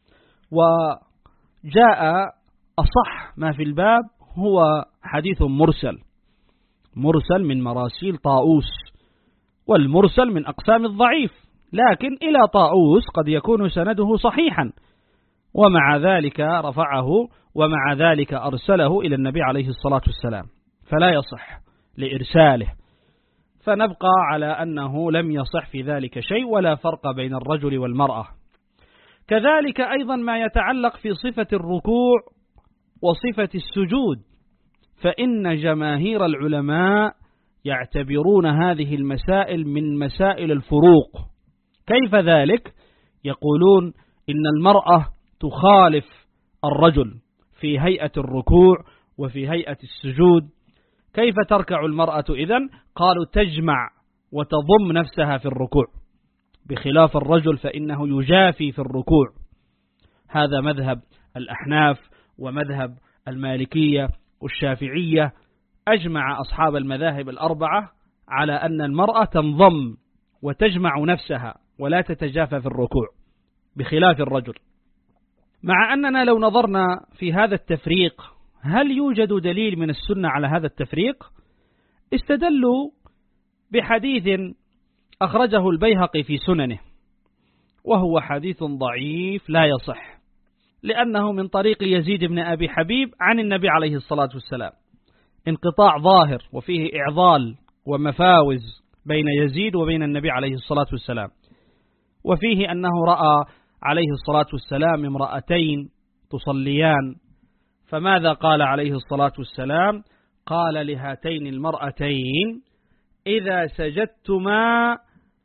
C: وجاء أصح ما في الباب هو حديث مرسل، مرسل من مراسيل طاؤوس، والمرسل من أقسام الضعيف، لكن إلى طاؤوس قد يكون سنده صحيحا، ومع ذلك رفعه ومع ذلك أرسله إلى النبي عليه الصلاة والسلام، فلا يصح لإرساله، فنبقى على أنه لم يصح في ذلك شيء، ولا فرق بين الرجل والمرأة. كذلك أيضا ما يتعلق في صفة الركوع وصفة السجود، فإن جماهير العلماء يعتبرون هذه المسائل من مسائل الفروق. كيف ذلك؟ يقولون إن المرأة تخالف الرجل في هيئة الركوع وفي هيئة السجود. كيف تركع المرأة إذن؟ قالوا تجمع وتضم نفسها في الركوع، بخلاف الرجل فإنه يجافي في الركوع. هذا مذهب الأحناف ومذهب المالكية والشافعية. أجمع أصحاب المذاهب الأربعة على أن المرأة تنضم وتجمع نفسها ولا تتجافى في الركوع، بخلاف الرجل. مع أننا لو نظرنا في هذا التفريق، هل يوجد دليل من السنة على هذا التفريق؟ استدلوا بحديث أخرجه البيهقي في سننه، وهو حديث ضعيف لا يصح، لأنه من طريق يزيد بن أبي حبيب عن النبي عليه الصلاة والسلام، انقطاع ظاهر وفيه إعضال ومفاوز بين يزيد وبين النبي عليه الصلاة والسلام. وفيه أنه رأى عليه الصلاة والسلام امرأتين تصليان، فماذا قال عليه الصلاة والسلام؟ قال لهاتين المرأتين إذا سجدتما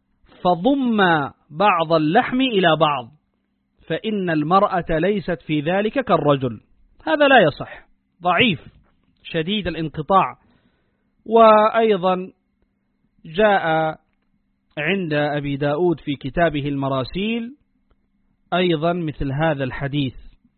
C: فضما بعض اللحم إلى بعض، فإن المرأة ليست في ذلك كالرجل. هذا لا يصح، ضعيف شديد الانقطاع. وأيضا جاء عند أبي داود في كتابه المراسيل أيضا مثل هذا الحديث،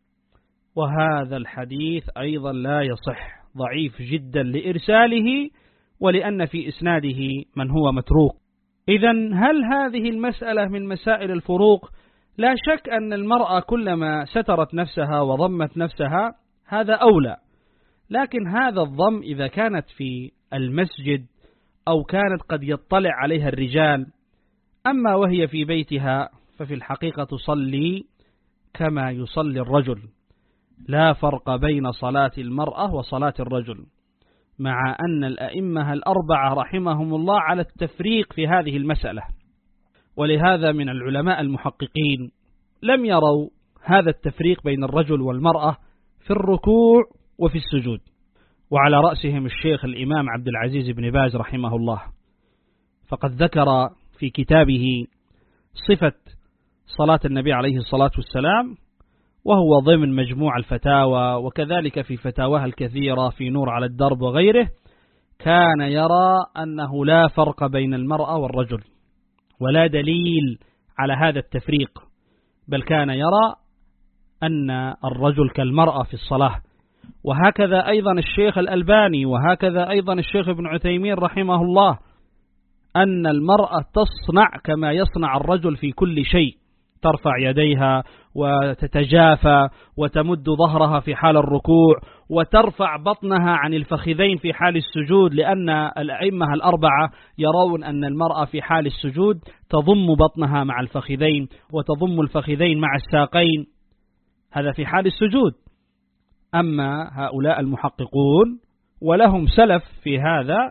C: وهذا الحديث أيضا لا يصح، ضعيف جدا لإرساله ولأن في إسناده من هو متروك. إذن هل هذه المسألة من مسائل الفروق؟ لا شك أن المرأة كلما سترت نفسها وضمت نفسها هذا أولى، لكن هذا الضم إذا كانت في المسجد أو كانت قد يطلع عليها الرجال، أما وهي في بيتها ففي الحقيقة تصلي كما يصلي الرجل، لا فرق بين صلاة المرأة وصلاة الرجل، مع أن الأئمة الأربعة رحمهم الله على التفريق في هذه المسألة. ولهذا من العلماء المحققين لم يروا هذا التفريق بين الرجل والمرأة في الركوع وفي السجود، وعلى رأسهم الشيخ الإمام عبد العزيز بن باز رحمه الله، فقد ذكر في كتابه صفة صلاة النبي عليه الصلاة والسلام، وهو ضمن مجموع الفتاوى، وكذلك في فتاواها الكثيرة في نور على الدرب وغيره، كان يرى أنه لا فرق بين المرأة والرجل، ولا دليل على هذا التفريق، بل كان يرى أن الرجل كالمرأة في الصلاة. وهكذا أيضا الشيخ الألباني، وهكذا أيضا الشيخ ابن عثيمين رحمه الله، أن المرأة تصنع كما يصنع الرجل في كل شيء، ترفع يديها وتتجافى وتمد ظهرها في حال الركوع، وترفع بطنها عن الفخذين في حال السجود، لأن الأئمة الأربعة يرون أن المرأة في حال السجود تضم بطنها مع الفخذين وتضم الفخذين مع الساقين، هذا في حال السجود. أما هؤلاء المحققون ولهم سلف في هذا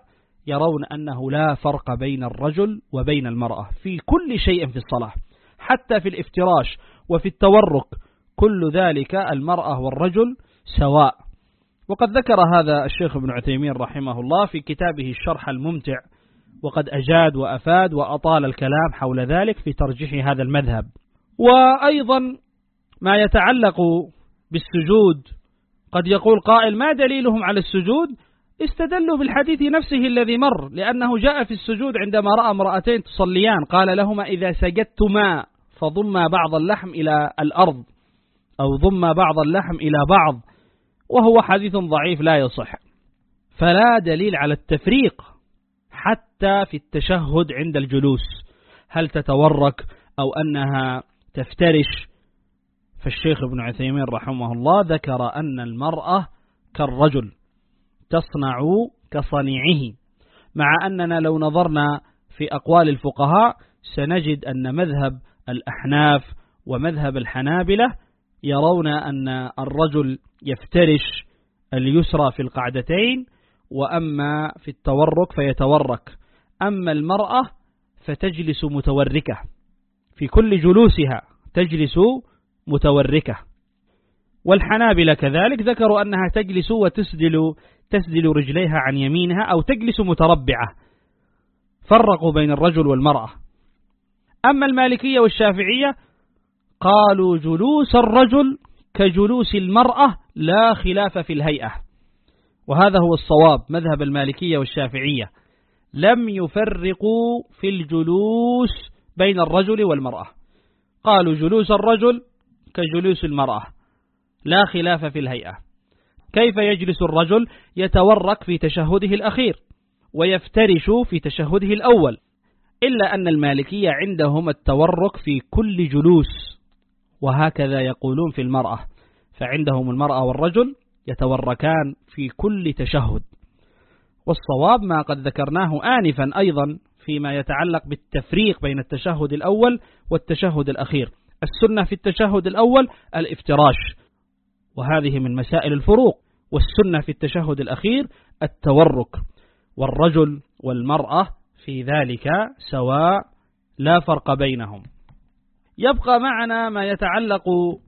C: يرون أنه لا فرق بين الرجل وبين المرأة في كل شيء في الصلاة، حتى في الافتراش وفي التورك، كل ذلك المرأة والرجل سواء. وقد ذكر هذا الشيخ ابن عثيمين رحمه الله في كتابه الشرح الممتع، وقد أجاد وأفاد وأطال الكلام حول ذلك في ترجيح هذا المذهب. وأيضا ما يتعلق بالسجود، قد يقول قائل ما دليلهم على السجود؟ استدلوا بالحديث نفسه الذي مر، لأنه جاء في السجود عندما رأى امرأتين تصليان قال لهما إذا سجدتما فضما بعض اللحم إلى الأرض أو ضم بعض اللحم إلى بعض، وهو حديث ضعيف لا يصح. فلا دليل على التفريق حتى في التشهد عند الجلوس، هل تتورك أو أنها تفترش. فالشيخ ابن عثيمين رحمه الله ذكر أن المرأة كالرجل تصنع كصنيعه، مع أننا لو نظرنا في أقوال الفقهاء سنجد أن مذهب الأحناف ومذهب الحنابلة يرون أن الرجل يفترش اليسرى في القعدتين، وأما في التورك فيتورك، أما المرأة فتجلس متوركة في كل جلوسها، تجلس متوركة. والحنابلة كذلك ذكروا أنها تجلس وتسدل تسدل رجليها عن يمينها أو تجلس متربعة، فرقوا بين الرجل والمرأة. أما المالكية والشافعية قالوا جلوس الرجل كجلوس المرأة لا خلاف في الهيئة، وهذا هو الصواب مذهب المالكية والشافعية، لم يفرقوا في الجلوس بين الرجل والمرأة، قالوا جلوس الرجل كجلوس المرأة لا خلاف في الهيئة. كيف يجلس الرجل؟ يتورك في تشهده الأخير ويفترش في تشهده الأول، إلا أن المالكية عندهم التورك في كل جلوس، وهكذا يقولون في المرأة، فعندهم المرأة والرجل يتوركان في كل تشهد. والصواب ما قد ذكرناه آنفا أيضا فيما يتعلق بالتفريق بين التشهد الأول والتشهد الأخير. السنة في التشهد الأول الافتراش، وهذه من مسائل الفروق، والسنة في التشهد الأخير التورك، والرجل والمرأة في ذلك سواء لا فرق بينهم. يبقى معنا ما يتعلق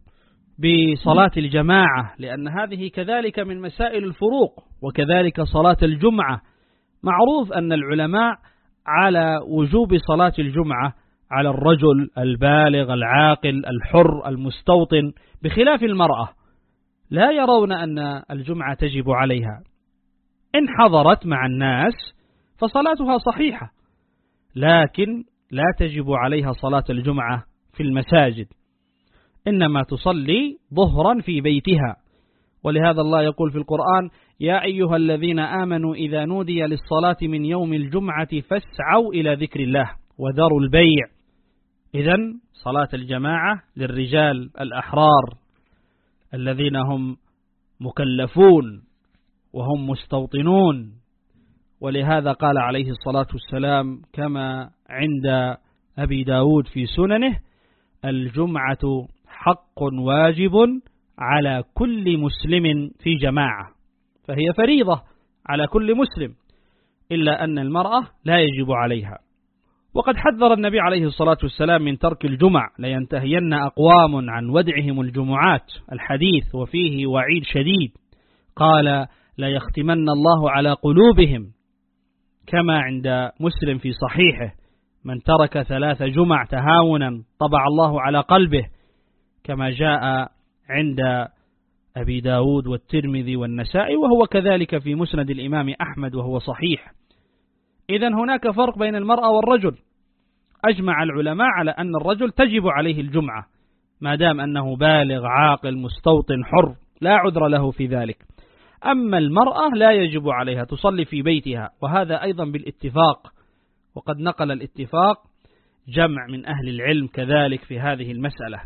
C: بصلاة الجماعة، لأن هذه كذلك من مسائل الفروق، وكذلك صلاة الجمعة. معروف أن العلماء على وجوب صلاة الجمعة على الرجل البالغ العاقل الحر المستوطن، بخلاف المرأة لا يرون أن الجمعة تجب عليها، إن حضرت مع الناس فصلاتها صحيحة، لكن لا تجب عليها صلاة الجمعة في المساجد، إنما تصلي ظهرا في بيتها. ولهذا الله يقول في القرآن يا أيها الذين آمنوا إذا نودي للصلاة من يوم الجمعة فاسعوا إلى ذكر الله وذروا البيع. إذن صلاة الجماعة للرجال الأحرار الذين هم مكلفون وهم مستوطنون، ولهذا قال عليه الصلاة والسلام كما عند أبي داود في سننه الجمعة حق واجب على كل مسلم في جماعة، فهي فريضة على كل مسلم، إلا أن المرأة لا يجب عليها. وقد حذر النبي عليه الصلاة والسلام من ترك الجمع، لينتهين أقوام عن ودعهم الجمعات، الحديث وفيه وعيد شديد، قال لا يختمن الله على قلوبهم، كما عند مسلم في صحيحه من ترك ثلاث جمع تهاونا طبع الله على قلبه، كما جاء عند أبي داود والترمذي والنسائي، وهو كذلك في مسند الإمام أحمد وهو صحيح. إذن هناك فرق بين المرأة والرجل، أجمع العلماء على أن الرجل تجب عليه الجمعة ما دام أنه بالغ عاقل مستوطن حر، لا عذر له في ذلك. أما المرأة لا يجب عليها، تصلي في بيتها، وهذا أيضا بالاتفاق، وقد نقل الاتفاق جمع من أهل العلم كذلك في هذه المسألة.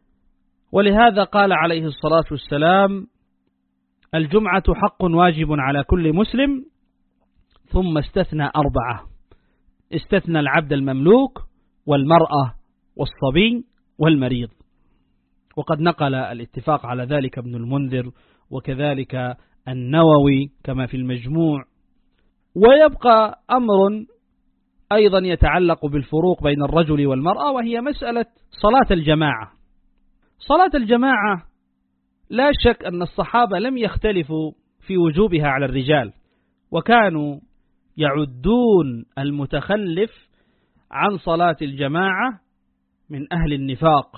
C: ولهذا قال عليه الصلاة والسلام الجمعة حق واجب على كل مسلم، ثم استثنى أربعة، استثنى العبد المملوك والمرأة والصبي والمريض، وقد نقل الاتفاق على ذلك ابن المنذر وكذلك النووي كما في المجموع ويبقى أمر أيضا يتعلق بالفروق بين الرجل والمرأة، وهي مسألة صلاة الجماعة. صلاة الجماعة لا شك أن الصحابة لم يختلفوا في وجوبها على الرجال، وكانوا يعدون المتخلف عن صلاة الجماعة من أهل النفاق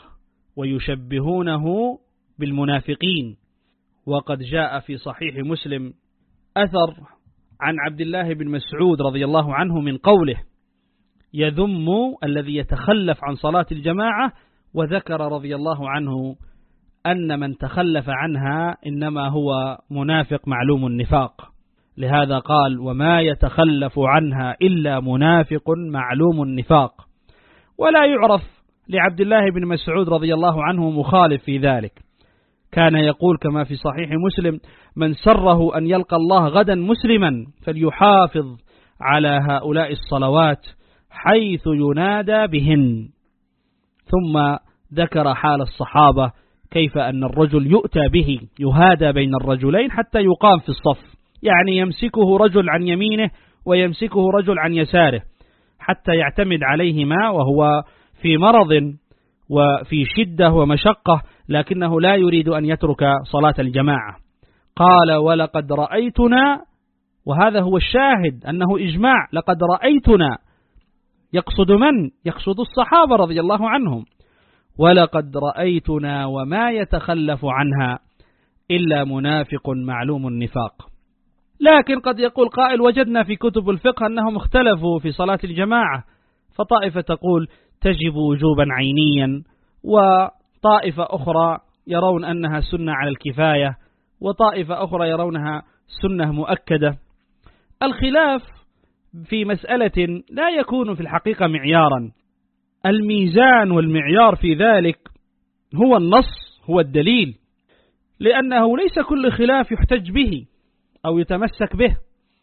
C: ويشبهونه بالمنافقين. وقد جاء في صحيح مسلم أثر عن عبد الله بن مسعود رضي الله عنه من قوله يذم الذي يتخلف عن صلاة الجماعة، وذكر رضي الله عنه أن من تخلف عنها إنما هو منافق معلوم النفاق. لهذا قال وما يتخلف عنها إلا منافق معلوم النفاق. ولا يعرف لعبد الله بن مسعود رضي الله عنه مخالف في ذلك، كان يقول كما في صحيح مسلم من سره أن يلقى الله غدا مسلما فليحافظ على هؤلاء الصلوات حيث ينادى بهن. ثم ذكر حال الصحابة كيف أن الرجل يؤتى به يهادى بين الرجلين حتى يقام في الصف، يعني يمسكه رجل عن يمينه ويمسكه رجل عن يساره حتى يعتمد عليهما وهو في مرض وفي شدة ومشقة، لكنه لا يريد أن يترك صلاة الجماعة. قال ولقد رأيتنا، وهذا هو الشاهد أنه إجماع، لقد رأيتنا، يقصد من؟ يقصد الصحابة رضي الله عنهم. ولقد رأيتنا وما يتخلف عنها إلا منافق معلوم النفاق. لكن قد يقول قائل وجدنا في كتب الفقه أنهم اختلفوا في صلاة الجماعة، فطائفة تقول تجب وجوبا عينيا، وطائفة أخرى يرون أنها سنة على الكفاية، وطائفة أخرى يرونها سنة مؤكدة. الخلاف في مسألة لا يكون في الحقيقة معيارا، الميزان والمعيار في ذلك هو النص، هو الدليل، لأنه ليس كل خلاف يحتج به أو يتمسك به.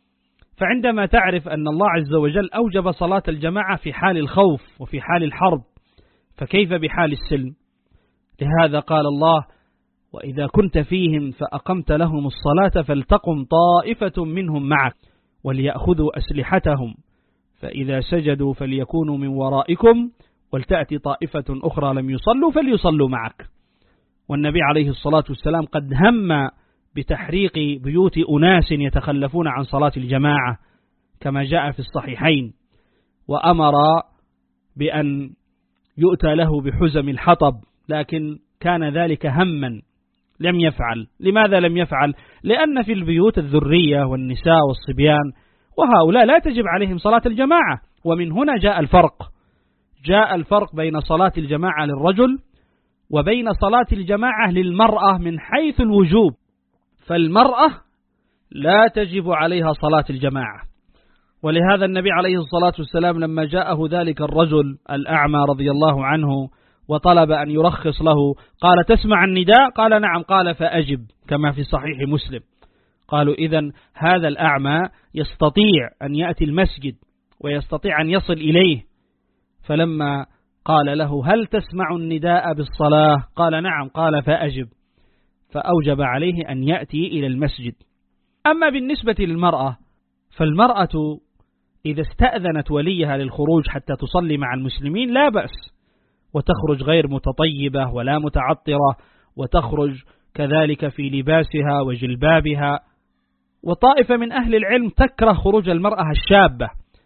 C: فعندما تعرف أن الله عز وجل أوجب صلاة الجماعة في حال الخوف وفي حال الحرب، فكيف بحال السلم؟ لهذا قال الله وإذا كنت فيهم فأقمت لهم الصلاة فلتقم طائفة منهم معك وليأخذوا أسلحتهم فإذا سجدوا فليكونوا من ورائكم ولتأتي طائفة أخرى لم يصلوا فليصلوا معك. والنبي عليه الصلاة والسلام قد هم بتحريق بيوت أناس يتخلفون عن صلاة الجماعة كما جاء في الصحيحين، وأمر بأن يؤتى له بحزم الحطب، لكن كان ذلك هما لم يفعل. لماذا لم يفعل؟ لأن في البيوت الذرية والنساء والصبيان، وهؤلاء لا تجب عليهم صلاة الجماعة. ومن هنا جاء الفرق، جاء الفرق بين صلاة الجماعة للرجل وبين صلاة الجماعة للمرأة من حيث الوجوب. فالمرأة لا تجب عليها صلاة الجماعة، ولهذا النبي عليه الصلاة والسلام لما جاءه ذلك الرجل الأعمى رضي الله عنه وطلب أن يرخص له قال تسمع النداء؟ قال نعم. قال فأجب، كما في صحيح مسلم. قالوا إذن هذا الأعمى يستطيع أن يأتي المسجد ويستطيع أن يصل إليه. فلما قال له هل تسمع النداء بالصلاة؟ قال نعم. قال فأجب، فأوجب عليه أن يأتي إلى المسجد. أما بالنسبة للمرأة، فالمرأة إذا استأذنت وليها للخروج حتى تصلي مع المسلمين لا بأس، وتخرج غير متطيبة ولا متعطرة، وتخرج كذلك في لباسها وجلبابها. وطائفة من أهل العلم تكره خروج المرأة الشابة،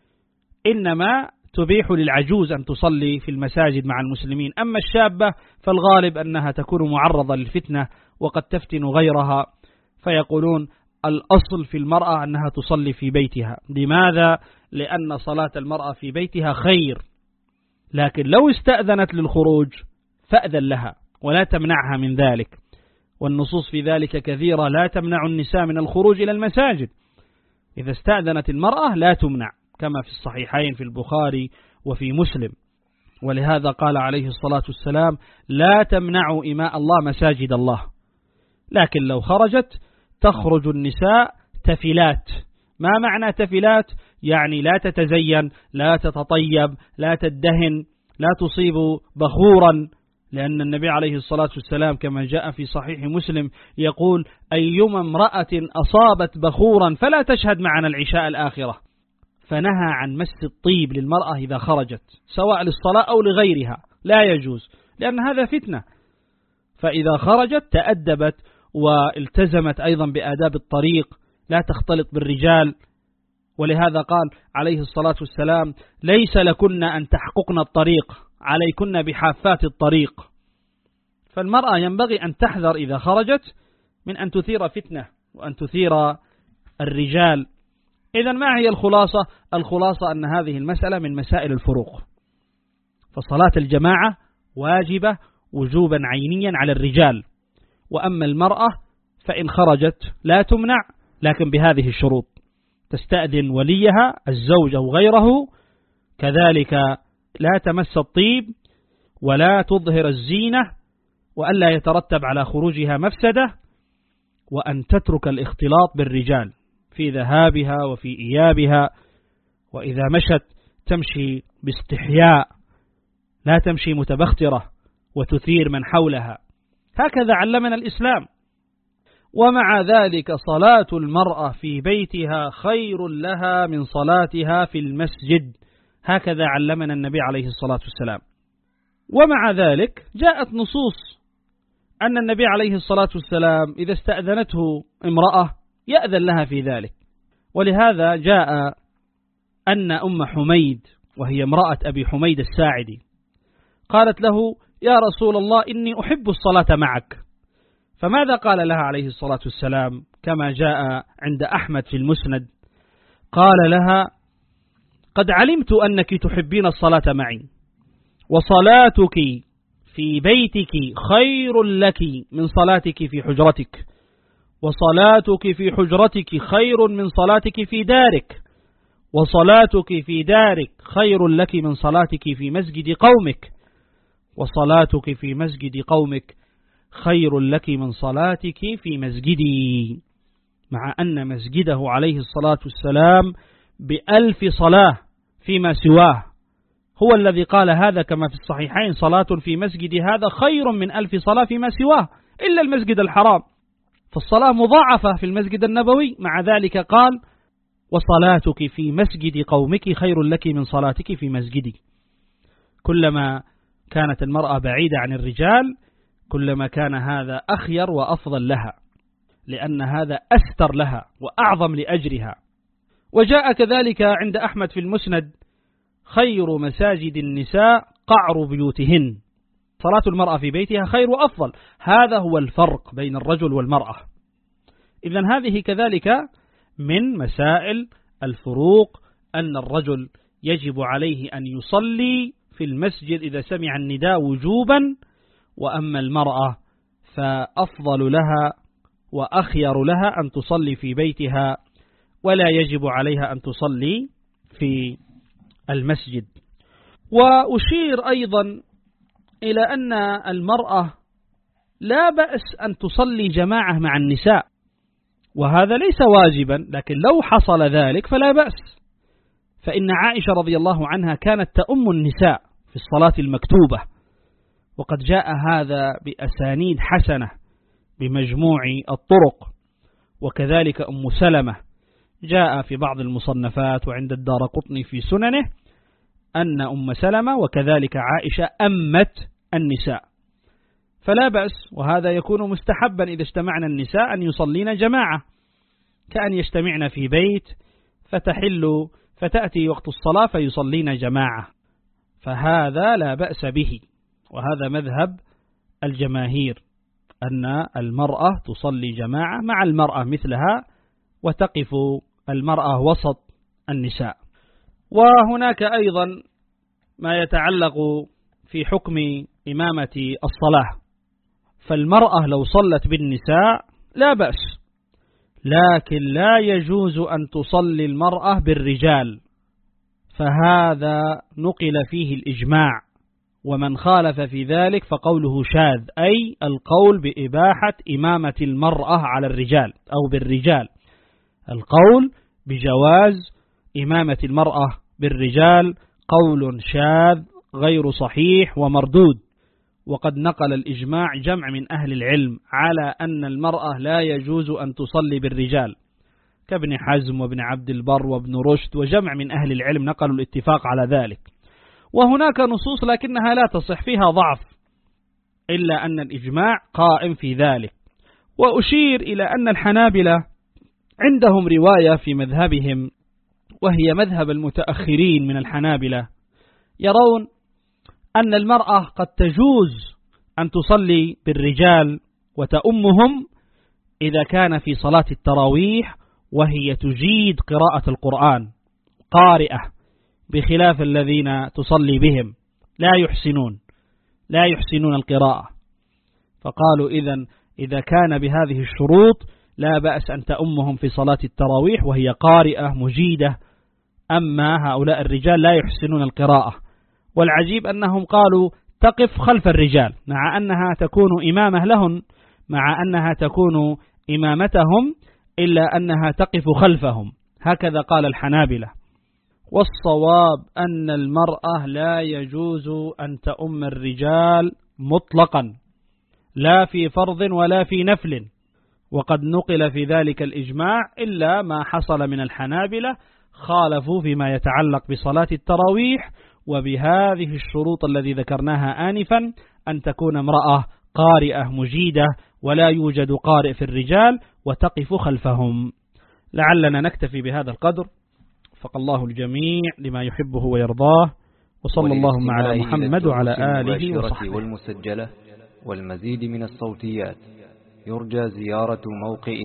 C: إنما تبيح للعجوز أن تصلي في المساجد مع المسلمين. أما الشابة فالغالب أنها تكون معرضة للفتنة وقد تفتن غيرها، فيقولون الأصل في المرأة أنها تصلي في بيتها. لماذا؟ لأن صلاة المرأة في بيتها خير، لكن لو استأذنت للخروج فأذن لها ولا تمنعها من ذلك. والنصوص في ذلك كثيرة لا تمنع النساء من الخروج إلى المساجد. إذا استأذنت المرأة لا تمنع، كما في الصحيحين في البخاري وفي مسلم. ولهذا قال عليه الصلاة والسلام لا تمنعوا إماء الله مساجد الله. لكن لو خرجت تخرج النساء تفلات. ما معنى تفلات؟ يعني لا تتزين، لا تتطيب، لا تدهن، لا تصيب بخورا لأن النبي عليه الصلاة والسلام كما جاء في صحيح مسلم يقول: أيما امرأة أصابت بخورا فلا تشهد معنا العشاء الآخرة. فنهى عن مس الطيب للمرأة إذا خرجت سواء للصلاة أو لغيرها، لا يجوز، لأن هذا فتنة. فإذا خرجت تأدبت والتزمت أيضا بآداب الطريق، لا تختلط بالرجال. ولهذا قال عليه الصلاة والسلام: ليس لكن أن تحققن الطريق، عليكن بحافات الطريق. فالمرأة ينبغي أن تحذر إذا خرجت من أن تثير فتنة وأن تثير الرجال. إذن ما هي الخلاصة؟ الخلاصة أن هذه المسألة من مسائل الفروق. فصلاة الجماعة واجبة وجوبا عينيا على الرجال، وأما المرأة فإن خرجت لا تمنع، لكن بهذه الشروط: تستأذن وليها الزوج أو غيره، كذلك لا تمس الطيب ولا تظهر الزينة، وألا يترتب على خروجها مفسدة، وأن تترك الاختلاط بالرجال في ذهابها وفي إيابها، وإذا مشت تمشي باستحياء، لا تمشي متبخترة وتثير من حولها. هكذا علمنا الإسلام. ومع ذلك صلاة المرأة في بيتها خير لها من صلاتها في المسجد، هكذا علمنا النبي عليه الصلاة والسلام. ومع ذلك جاءت نصوص أن النبي عليه الصلاة والسلام إذا استأذنته امرأة يأذن لها في ذلك. ولهذا جاء أن أم حميد وهي امرأة أبي حميد الساعدي قالت له: يا رسول الله إني أحب الصلاة معك. فماذا قال لها عليه الصلاة والسلام كما جاء عند أحمد في المسند؟ قال لها: قد علمت أنك تحبين الصلاة معي، وصلاتك في بيتك خير لك من صلاتك في حجرتك، وصلاتك في حجرتك خير من صلاتك في دارك، وصلاتك في دارك خير لك من صلاتك في مسجد قومك، وصلاتك في مسجد قومك خير لك من صلاتك في مسجدي. مع أن مسجده عليه الصلاة والسلام بألف صلاة فيما سواه، هو الذي قال هذا كما في الصحيحين: صلاة في مسجد هذا خير من ألف صلاة فيما سواه إلا المسجد الحرام. فالصلاة مضاعفة في المسجد النبوي، مع ذلك قال: وصلاتك في مسجد قومك خير لك من صلاتك في مسجدي. كلما كانت المرأة بعيدة عن الرجال كلما كان هذا أخير وأفضل لها، لأن هذا أستر لها وأعظم لأجرها. وجاء كذلك عند أحمد في المسند: خير مساجد النساء قعر بيوتهن. صلاة المرأة في بيتها خير وأفضل. هذا هو الفرق بين الرجل والمرأة. إذن هذه كذلك من مسائل الفروق، أن الرجل يجب عليه أن يصلي في المسجد إذا سمع النداء وجوبا، وأما المرأة فأفضل لها وأخير لها أن تصلي في بيتها، ولا يجب عليها أن تصلي في المسجد. وأشير أيضا إلى أن المرأة لا بأس أن تصلي جماعة مع النساء، وهذا ليس واجبا، لكن لو حصل ذلك فلا بأس. فإن عائشة رضي الله عنها كانت تؤم النساء في الصلاة المكتوبة، وقد جاء هذا بأسانيد حسنة بمجموع الطرق. وكذلك أم سلمة جاء في بعض المصنفات وعند الدارقطني في سننه أن أم سلمة وكذلك عائشة أمت النساء، فلا بأس. وهذا يكون مستحبا إذا اجتمعنا النساء أن يصلين جماعة، كأن يجتمعن في بيت فتحل فتأتي وقت الصلاة فيصلين جماعة، فهذا لا بأس به. وهذا مذهب الجماهير أن المرأة تصلي جماعة مع المرأة مثلها، وتقف المرأة وسط النساء. وهناك أيضا ما يتعلق في حكم إمامة الصلاة، فالمرأة لو صلت بالنساء لا بأس، لكن لا يجوز أن تصلي المرأة بالرجال، فهذا نقل فيه الإجماع، ومن خالف في ذلك فقوله شاذ، أي القول بإباحة إمامة المرأة على الرجال أو بالرجال. القول بجواز إمامة المرأة بالرجال قول شاذ غير صحيح ومردود، وقد نقل الإجماع جمع من أهل العلم على أن المرأة لا يجوز أن تصلي بالرجال، كابن حزم وابن عبد البر وابن رشد وجمع من أهل العلم نقلوا الاتفاق على ذلك. وهناك نصوص لكنها لا تصح، فيها ضعف، إلا أن الإجماع قائم في ذلك. وأشير إلى أن الحنابلة عندهم رواية في مذهبهم، وهي مذهب المتأخرين من الحنابلة، يرون أن المرأة قد تجوز أن تصلي بالرجال وتأمهم إذا كان في صلاة التراويح وهي تجيد قراءة القرآن قارئة، بخلاف الذين تصلي بهم لا يحسنون لا يحسنون القراءة. فقالوا إذن إذا كان بهذه الشروط لا بأس أن تأمهم في صلاة التراويح وهي قارئة مجيدة، أما هؤلاء الرجال لا يحسنون القراءة. والعجيب أنهم قالوا تقف خلف الرجال، مع أنها تكون إمامة لهم، مع أنها تكون إمامتهم، إلا أنها تقف خلفهم. هكذا قال الحنابلة. والصواب أن المرأة لا يجوز أن تؤم الرجال مطلقا، لا في فرض ولا في نفل، وقد نقل في ذلك الإجماع، إلا ما حصل من الحنابلة خالفوا فيما يتعلق بصلاة التراويح، وبهذه الشروط الذي ذكرناها آنفا، أن تكون امرأة قارئة مجيدة ولا يوجد قارئ في الرجال وتقف خلفهم. لعلنا نكتفي بهذا القدر، وفق الله الجميع لما يحبه ويرضاه، وصلى اللهم على محمد وعلى آله وصحبه.
A: والمسجلة والمزيد من الصوتيات يرجى زيارة موقع